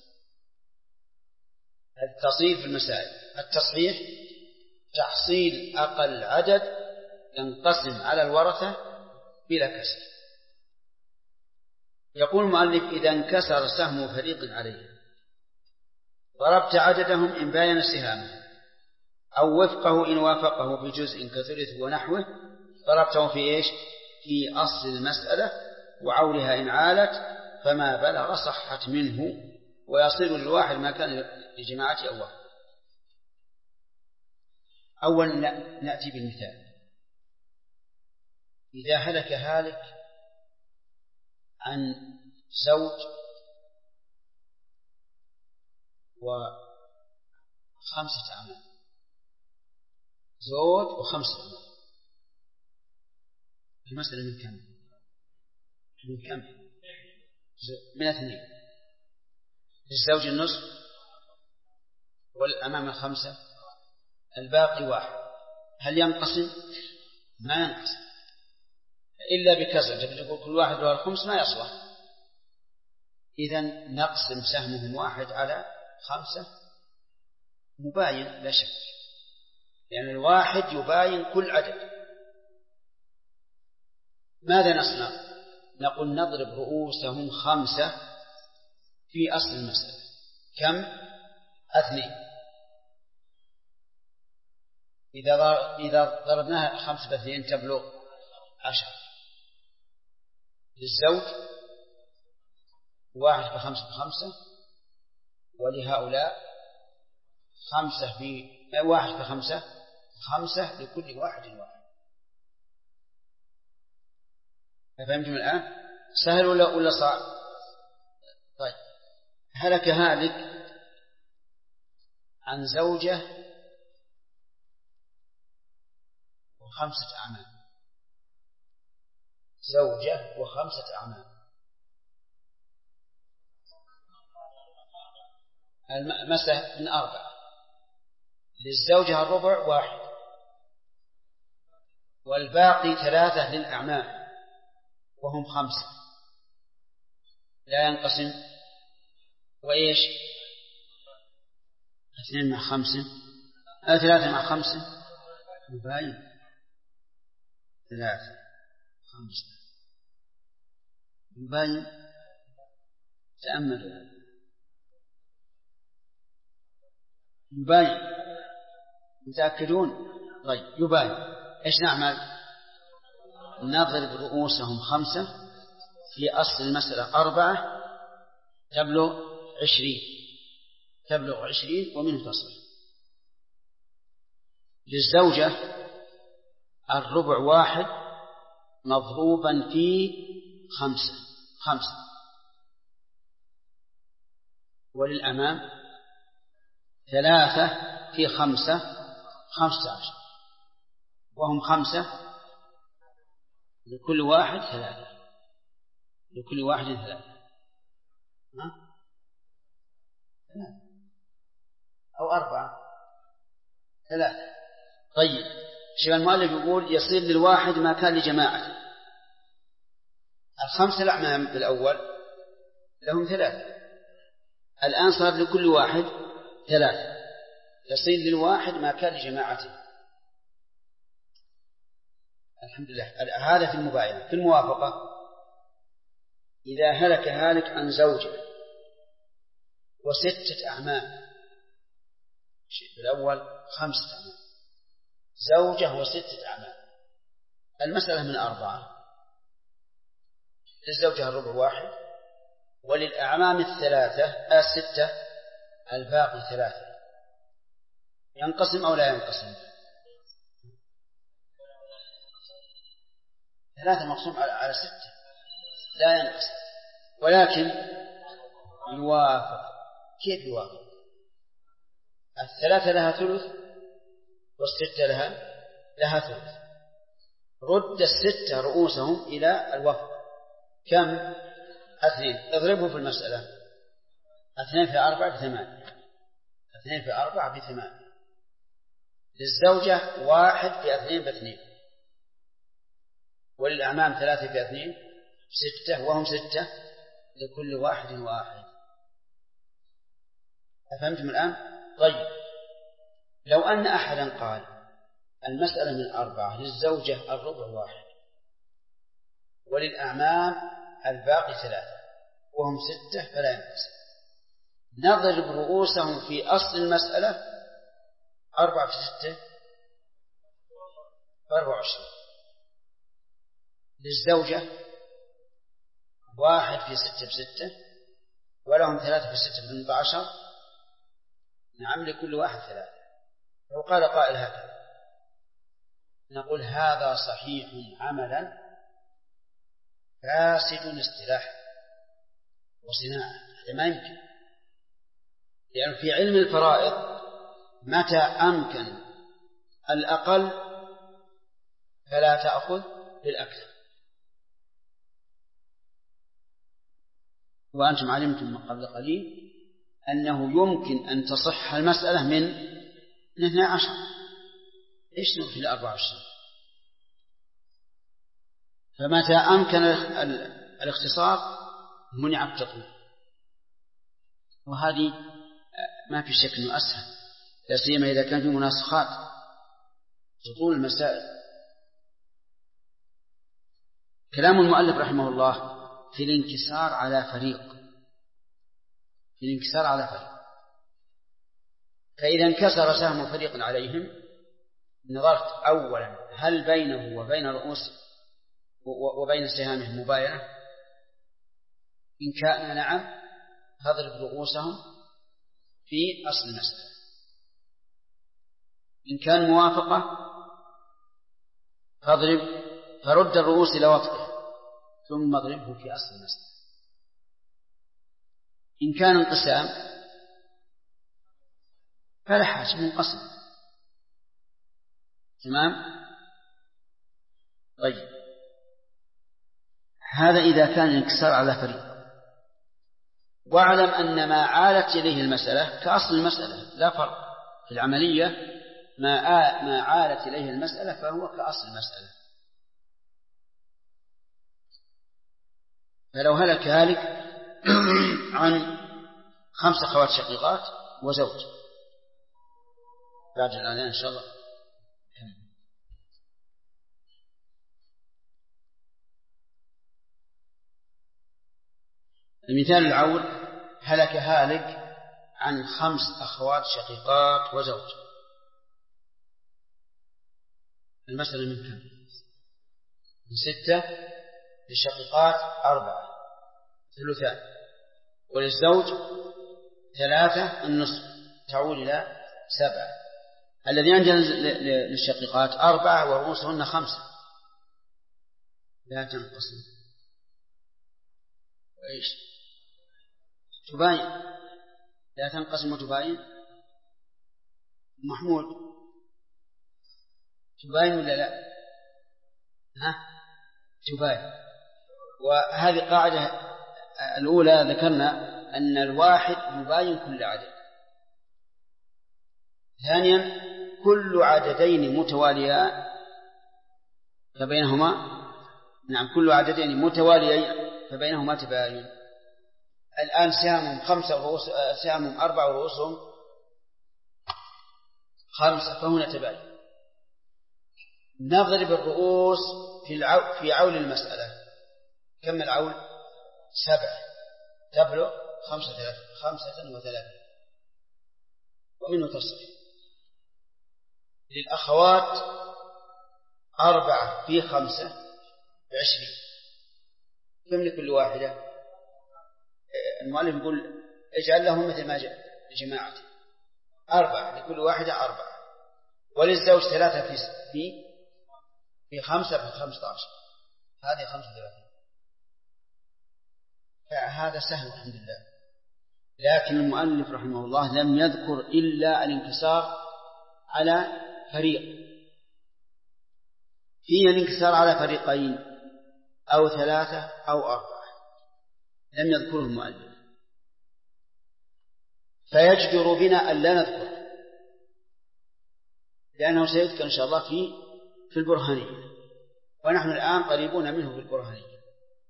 Speaker 2: التصحيح في المسائل. التصحيح تحصيل أقل عدد ينقسم على الورثة بلا كسر. يقول المؤلف: إذا انكسر سهم فريق عليه ضربت عددهم إن باين سهامه أو وفقه إن وافقه بجزء كثلث ونحوه ضربته في إيش؟ في أصل المسألة وعولها إن عالت فما بلغ صحت منه ويصير للواحد ما كان لجماعة أول. أولا نأتي بالمثال. إذا هلك هالك عن زوج و5 أعمام، زوج و5 أعمام، المسألة من كم؟ من 2. للزوج النصف والأمام 5، الباقي 1. هل ينقسم؟ ما ينقسم إلا بكسر. تقول كل واحد له 5 ما يصلح. إذن نقسم سهمهم 1 على 5 مباين لا شك، لأن الواحد يباين كل عدد. ماذا نصنع؟ نقول نضرب رؤوسهم 5 في أصل المسألة. كم؟ 2. إذا ضربناها 5 ب2 تبلغ 10. للزوج 1 ب5 ب5، ولهؤلاء 5 في 1 ب5، 5 لكل واحد. فهمتم الآن؟ سهل ولا صعب؟ طيب. هلك هالك عن زوجة و5 أعمام، زوجة و5 أعمام. المسألة من 4. للزوجة الربع 1 والباقي 3 للأعمام وهم 5 لا ينقسم. وإيش؟ 2 مع 5 3 مع 5 مباين 3 5 مباين. تأملوا يباين. متأكدون؟ طيب يباين. إيش نعمل؟ نضرب رؤوسهم 5 في أصل المسألة 4 تبلغ 20 ومنه تصل. للزوجة الربع 1 مضروبا في 5 5، وللأمام 3 في 5 15، وهم 5 لكل واحد 3، لكل واحد 3 أو 4 3. طيب شيخ المؤلف يقول يصير للواحد ما كان لجماعة. 5 الأعمام بالأول لهم 3، الآن صار لكل واحد 3، يصير للواحد ما كان لجماعته. الحمد لله. هذا في المباينة. في الموافقة إذا هلك هالك عن زوجة و6 أعمام، الأول 5 أعمام، زوجة و6 أعمام، المسألة من 4، للزوجة الربع 1، وللأعمام 6 الباقي 3. ينقسم أو لا ينقسم؟ 3 مقسوم على 6 لا ينقسم، ولكن يوافق. كيف يوافق؟ 3 لها ثلث و6 لها ثلث. رد 6 رؤوسهم إلى الوفق. كم؟ 2. اضربه في المسألة. 2 في 4 ب8. 2 في 4 ب8. للزوجة 1 في 2 ب2، وللأعمام 3 في 2 6، وهم 6 لكل واحد 1. أفهمتم الآن؟ طيب لو أن أحدا قال المسألة من 4، للزوجة الربع 1، وللأعمام الباقي 3، وهم 6، فلا ينقسم. نضرب رؤوسهم في أصل المسألة. 4 في 6 24. للزوجة 1 في 6 ب6، ولهم 3 في 6 ب18. نعم، لكل واحد 3. لو قال قائل هكذا نقول هذا صحيح عملا فاسد اصطلاحا وصناعة. هذا ما يمكن، لأن في علم الفرائض متى أمكن الأقل فلا تأخذ بالأكثر. وأنتم علمتم قبل قليل أنه يمكن أن تصح المسألة من 12، إيش نقول في 24. فمتى أمكن الاختصار منع التطويل، وهذه ما في شك أنه أسهل، لا سيما إذا كان في مناسخات تطول المسائل. كلام المؤلف رحمه الله في الانكسار على فريق، في الانكسار على فريق. فإذا انكسر سهم فريق عليهم نظرت أولا هل بينه وبين رؤوس وبين سهامه مباينة. إن كان نعم فاضرب رؤوسهم في أصل المسألة. إن كان موافقة فرد الرؤوس إلى وفقه ثم اضربه في أصل المسألة. إن كان انقسام فلا حاجة، منقسم. تمام؟ طيب هذا إذا كان الانكسار على فريق. واعلم أن ما عالت إليه المسألة كأصل المسألة، لا فرق في العملية. ما عالت إليه المسألة فهو كأصل المسألة. فلو هلك هالك عن 5 أخوات شقيقات وزوج، بعد الآن إن شاء الله. المثال الأول هلك هالك عن 5 أخوات شقيقات وزوج. المسألة من كم؟ من 6. للشقيقات 4 ثلثان، وللزوج 3 النصف، تعود إلى 7. الذي أنجز للشقيقات 4 ورؤوسهن 5 لا تنقسم. وإيش تباين، لا تنقسم وتباين. محمود تباين ولا لا؟ تباين. وهذه قاعدة الأولى ذكرنا أن الواحد يباين كل عدد. ثانيا كل عددين متواليان فبينهما كل عددين متواليين فبينهما تباين. الآن سهامهم 5 رؤوس، سهامهم 4 ورؤوسهم 5، فهنا تباين. نضرب الرؤوس في عول المسألة. كم العول؟ 7 تبلغ 35 ومنه تصف. للأخوات 4 في 5 20. كم لكل واحدة؟ المؤلف يقول اجعل لهم مثل ما جاء الجماعة 4 لكل واحدة 4. وللزوج 3 في 5 في 15، هذه 35. فهذا سهل الحمد لله. لكن المؤلف رحمه الله لم يذكر إلا الانكسار على فريق. فيه الانكسار على فريقين أو 3 أو 4، لم يذكره المؤلف. فيجدر بنا أن لا نذكر، لأنه سيذكر إن شاء الله في البرهانية، ونحن الآن قريبون منه في البرهانية.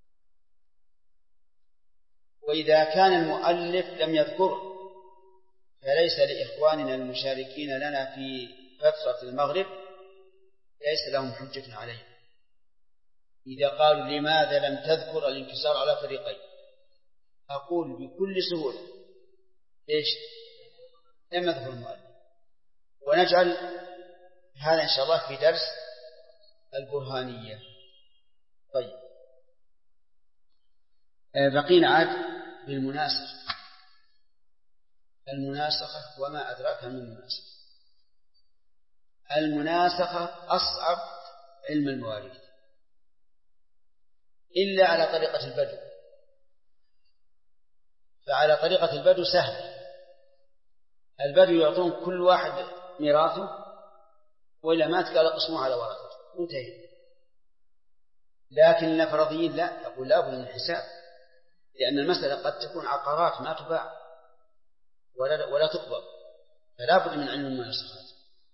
Speaker 2: وإذا كان المؤلف لم يذكره فليس لإخواننا المشاركين لنا في فترة المغرب ليس لهم حجة عليه. إذا قالوا لماذا لم تذكر الانكسار على فريقين، أقول بكل سهولة إيش؟ لم يذكر المؤلف. ونجعل هذا إن شاء الله في درس البرهانية. طيب بقينا عاد بالمناسخة. المناسخة وما أدراك من المناسخة. المناسخة أصعب علم المواريث إلا على طريقة البدو. فعلى طريقة البدو سهل. البدو يعطون كل واحد ميراثه، وإلا مات قال قسموه على ورثته وانتهي. لكن النفرضيين لا، يقول لا بد من الحساب، لأن المسألة قد تكون عقارات ما تباع ولا تقبض، فلا بد من علم المناسخات.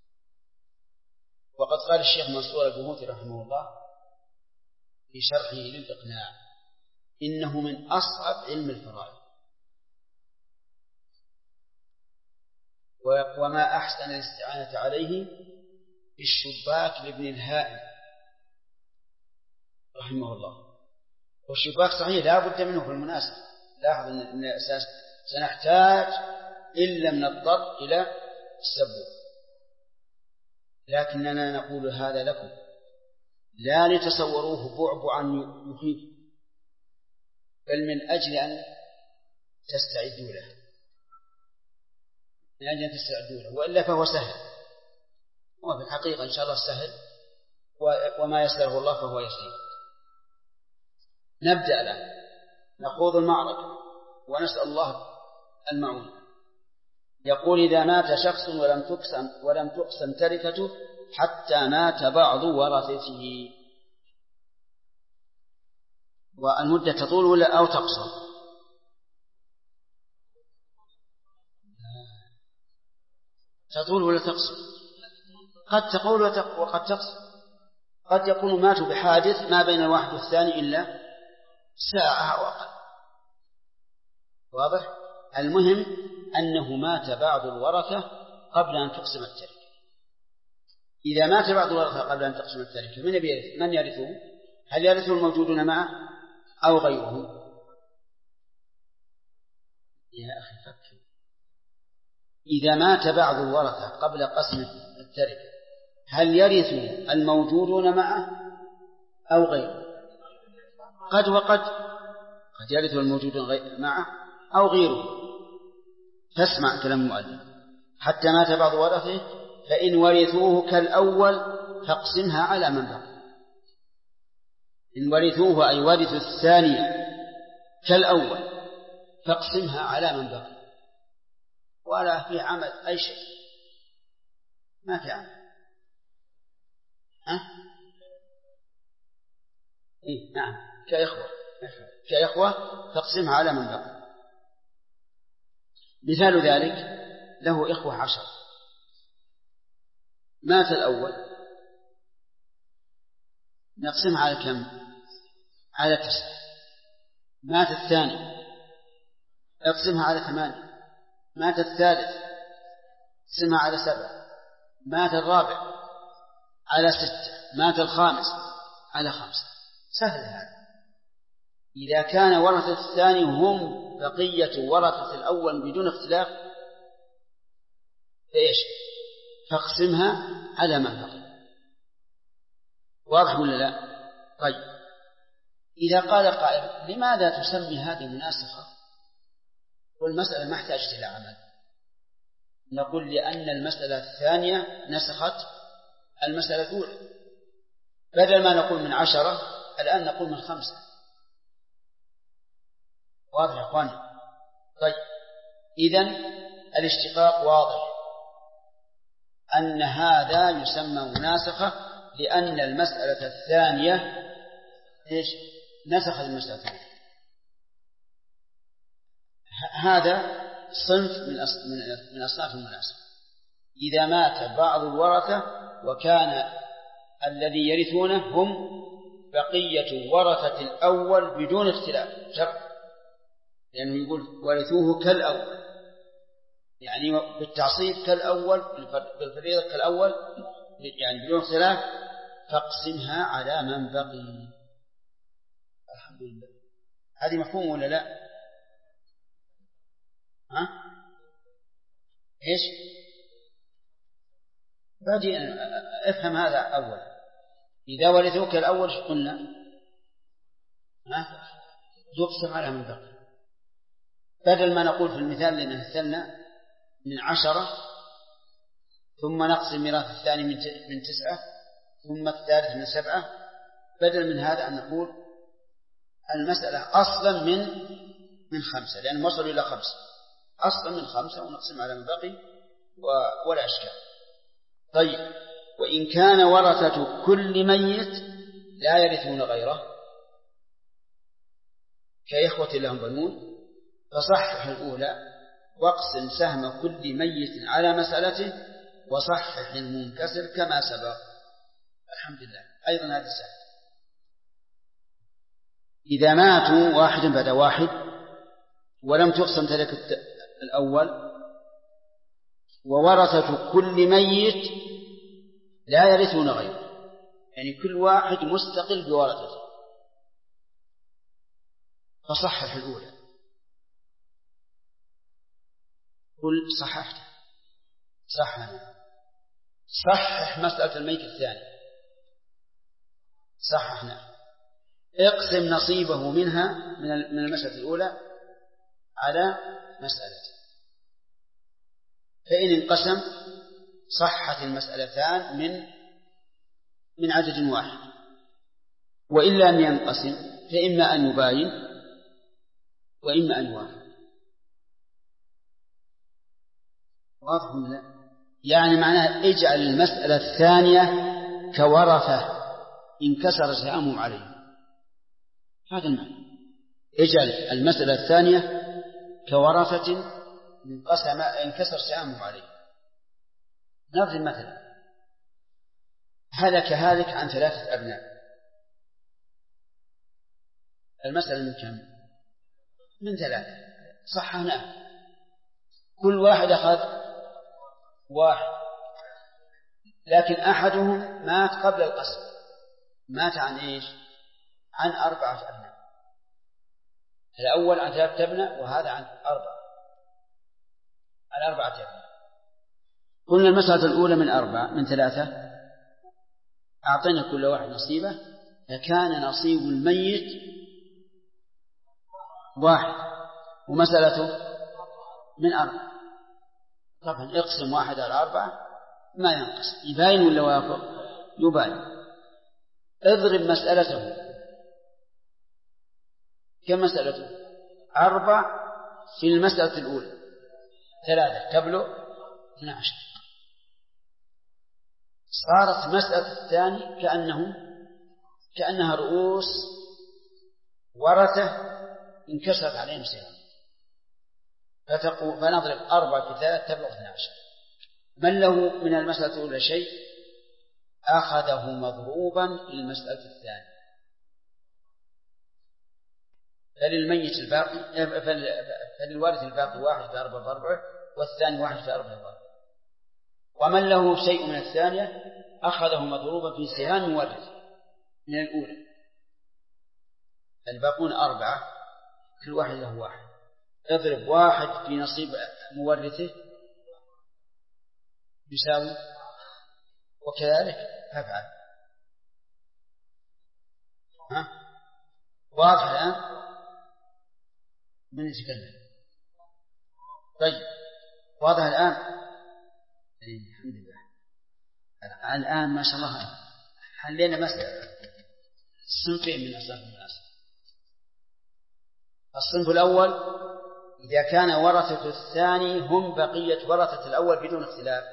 Speaker 2: وقد قال الشيخ منصور البهوتي رحمه الله في شرحه للإقناع إنه من أصعب علم الفرائض، وما أحسن الاستعانة عليه في الشباك لابن الهائم رحمه الله. والشباك صحيح لا بد منه في المناسخة. لاحظ أن سنحتاج إن لم نضطر إلى السبوع، لكننا نقول هذا لكم لا لتصوروه بعبعا يخيف، بل من أجل أن تستعدوا له، من أجل أن تستعدوا له، وإلا فهو سهل. وفي الحقيقة إن شاء الله سهل، وما يسره الله فهو يسير. نبدأ الآن نخوض المعركة ونسأل الله المعون. يقول إذا مات شخص ولم تقسم تركته حتى مات بعض ورثته، والمدة تطول ولا أو تقصر؟ تطول ولا تقصر؟ قد تقول وقد تقصر. قد يكون ماتوا بحادث ما بين الواحد والثاني إلا ساعة أو أقل. واضح؟ المهم أنه مات بعض الورثة قبل أن تقسم التركة. إذا مات بعض الورثة قبل أن تقسم التركة من يرثه؟ هل يرثه الموجودون معه أو غيره؟ يا أخي فكر. إذا مات بعض الورثة قبل قسم التركة هل يرث الموجودون معه أو غيره؟ قد وقد يرث الموجودون معه أو غيره. فاسمع كلام المؤلف: حتى مات بعض ورثه فإن ورثوه كالأول فاقسمها على من بقي. إن ورثوه أي ورثوا الثانية كالأول فاقسمها على من بقي، ولا في عمل أي شيء، ما في عمل. إيه نعم كإخوة فاقسمها على من بقي. مثال ذلك له إخوة 10، مات الأول نقسمها على كم؟ على 9. مات الثاني اقسمها على 8. مات الثالث اقسمها على 7. مات الرابع على 6. مات الخامس على 5. سهل هذا. إذا كان ورثة الثاني هم بقية ورثة الأول بدون اختلاف فإيش؟ فاقسمها على من بقي. واضح ولا لا؟ طيب، إذا قال قائل لماذا تسمي هذه مناسخة والمسألة ما احتاجت إلى عمل؟ نقول لأن المسألة الثانية نسخت المسألة الأولى، بدل ما نقول من 10 الآن نقول من 5. واضح يا أخواني؟ طيب، إذن الاشتقاق واضح أن هذا يسمى مناسخة لأن المسألة الثانية إيش؟ نسخت المسألة الثانية. هذا صنف من أصناف المناسخة. إذا مات بعض الورثة وكان الذي يرثونه هم بقية ورثة الأول بدون اختلاف شرط، لأنه يقول ورثوه كالأول، يعني بالتعصيب كالأول، بالفريضة كالأول، يعني بدون اختلاف، فاقسمها على من بقي. الحمد لله. هذه مفهوم ولا لا؟ ها؟ إيش؟ بعدين افهم هذا أولا. إذا ورثوه كالأول شو قلنا؟ ها؟ يقسم على من بقي، بدل ما نقول في المثال اللي مثلنا من 10 ثم نقسم ميراث الثاني من 9 ثم الثالث من 7، بدل من هذا أن نقول المسألة أصلا من 5، لأن وصلوا إلى 5 أصلا من 5 ونقسم على من بقي ولا أشكال. طيب، وإن كان ورثة كل ميت لا يرثون غيره كإخوة لهم بنون فصحح الأولى واقسم سهم كل ميت على مسألته وصحح المنكسر كما سبق. الحمد لله. أيضا هذا سهل. إذا ماتوا واحدا بعد واحد ولم تقسم تركة الأول وورثة كل ميت لا يرثون غيره، يعني كل واحد مستقل بورثته، فصحح الأولى. قل صححت، صحح مسألة الميت الثاني، صححنا، اقسم نصيبه منها من المسألة الأولى على مسألة، فإن انقسم صحت المسألتان من عدد واحد، وإلا أن ينقسم فإما أن يباين وإما أن يوافق. واضح ولا لا؟ يعني معناه اجعل المسألة الثانية كورثة انكسر سهامهم عليه، هذا المعنى. اجعل المسألة الثانية كورثة انكسر سهامهم عليه. نضرب مثلا هلك عن 3 أبناء، المسألة من كم؟ من 3. صححناه، كل واحد أخذ 1، لكن أحدهم مات قبل القسم، مات عن إيش؟ عن 4 أبناء. الأول عن 3 أبناء وهذا عن 4 أبناء. قلنا المسألة الأولى من 3 أعطينا كل واحد نصيبه، فكان نصيب الميت 1 ومسألته من 4. طبعا اقسم 1 على 4 ما ينقص، يباين ولا وافق؟ يباين. اضرب مسألته، كم مسألته؟ 4 في المسألة الأولى، 3 تبلغ 12. صارت مسألة الثاني كأنها رؤوس ورثة انكسرت عليهم سهام، فنضرب 4 في 3 تبلغ 12. من له من المسألة الأولى شيء أخذه مضروبا في المسألة الثانية، فللميت الباقي، فللوارث الباقي 1 في 4 ضربه، والثاني 1 في 4 ضربه. ومن له شيء من الثانية أخذه مضروبا في سهام مورث من الأولى. الباقون 4 كل واحد له 1، اضرب 1 في نصيب مورثه يساوي، وكذلك أفعل. واضح الآن؟ من يتكلم؟ طيب واضح الآن؟ الحمد لله. الآن ما شاء الله حلينا مسألة صنفين من أصناف الناس. الصنف الأول إذا كان ورثة الثاني هم بقية ورثة الأول بدون اختلاف،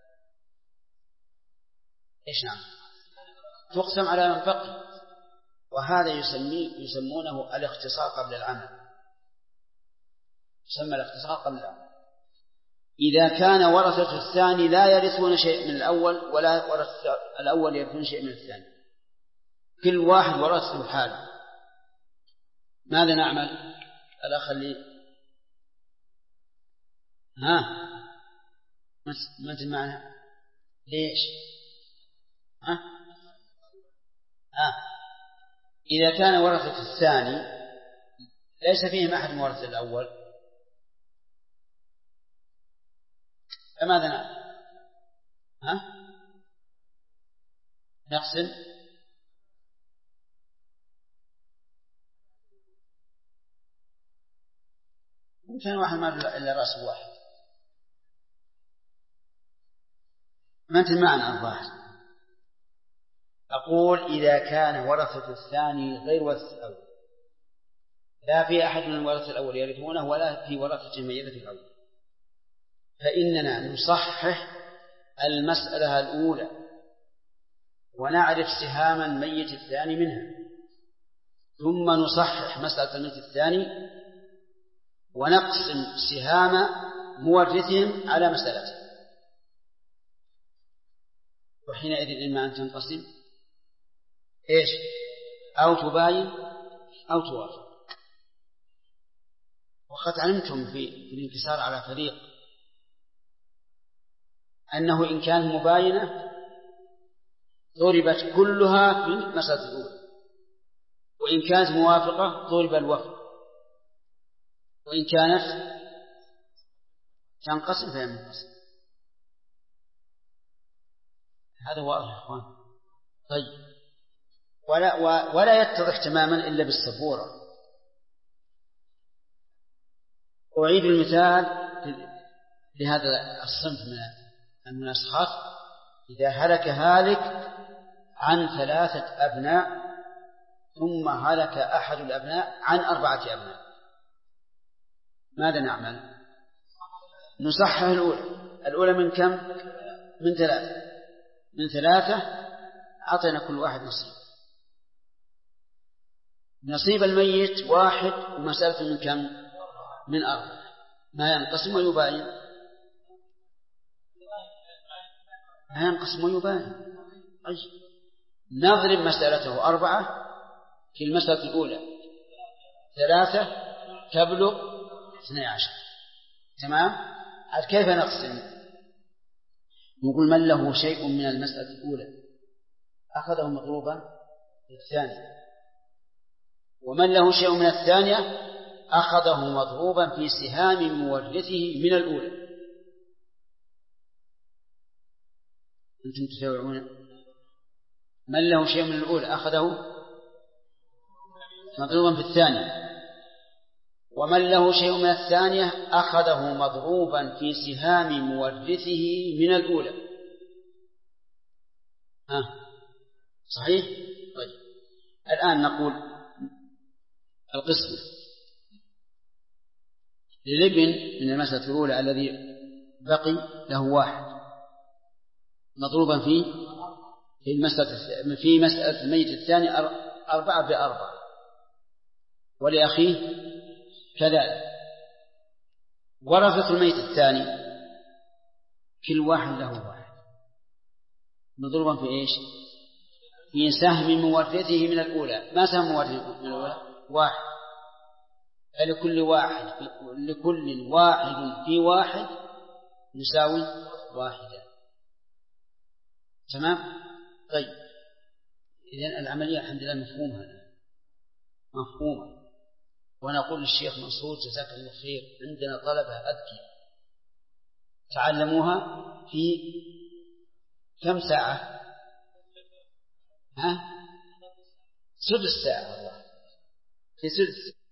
Speaker 2: إيش نعم؟ تقسم على من بقي، وهذا يسمونه الاختصار قبل العمل، يسمى الاختصار قبل العمل. إذا كان ورثة الثاني لا يرثون شيء من الأول ولا ورثة الأول يرثون شيء من الثاني، كل واحد ورثه حاله، ماذا نعمل؟ الأخ اللي ما أنت معنا ليش؟ إذا كان ورثة الثاني ليس فيهم أحد ورثة الأول فماذا نعمل؟ نقسم كان واحد ما إلا رأس واحد. ما أنت معنا الظاهر. أقول إذا كان ورثة الثاني غير ورثة الأول، لا في أحد من الورثة الأول يرثونه ولا في ورثة من يرث الأول، فإننا نصحح المسألة الأولى ونعرف سهام الميت الثاني منها، ثم نصحح مسألة الميت الثاني ونقسم سهام مورثهم على مسألته، وحينئذ إما أن تنقسم إيش أو تباين أو توافق. وقد علمتم في الانكسار على فريق أنه إن كانت مباينة ضربت كلها في المسألة الأولى، وإن كانت موافقة ضرب الوفق، وإن كانت تنقسم فهي منقسم. هذا واضح يا أخوان. طيب ولا يتضح تماما إلا بالسبورة. أعيد المثال لهذا الصنف من المناسخات. إذا هلك هالك عن 3 أبناء ثم هلك أحد الأبناء عن 4 أبناء، ماذا نعمل؟ نصحح الأولى من كم؟ من 3. من 3 أعطينا كل واحد نصيب الميت 1 ومسألة من كم؟ من 4. ما ينقسم ويباين، ما ينقسم ويباين. نضرب مسألته 4 في المسألة الأولى 3 تبلغ 12. تمام؟ كيف نقسم؟ نقول من له شيء من المسألة الأولى أخذه مضروبا في الثانية، ومن له شيء من الثانية أخذه مضروبا في سهام مورثه من الأولى. أنتم تتابعون؟ من له شيء من الأولى أخذه مضروبا في الثانية، ومن له شيء من الثانية أخذه مضروبا في سهام مورثه من الأولى. صحيح؟ طيب الآن نقول القسمة. للابن من المسألة الأولى الذي بقي له واحد مضروبا في مسألة الميت الثاني 4 ب4، ولأخيه كذلك. ورثة الميت الثاني كل واحد له واحد مضروبا في إيش؟ في سهم مورثه من الأولى. ما سهم مورثه من الأولى؟ واحد. لكل واحد في واحد يساوي واحدا. تمام؟ طيب، إذن العملية الحمد لله مفهومة. وأنا أقول للشيخ منصور جزاك الله خير، عندنا طلبة أذكياء تعلموها في كم ساعة؟ سدس ساعة والله، في سدس.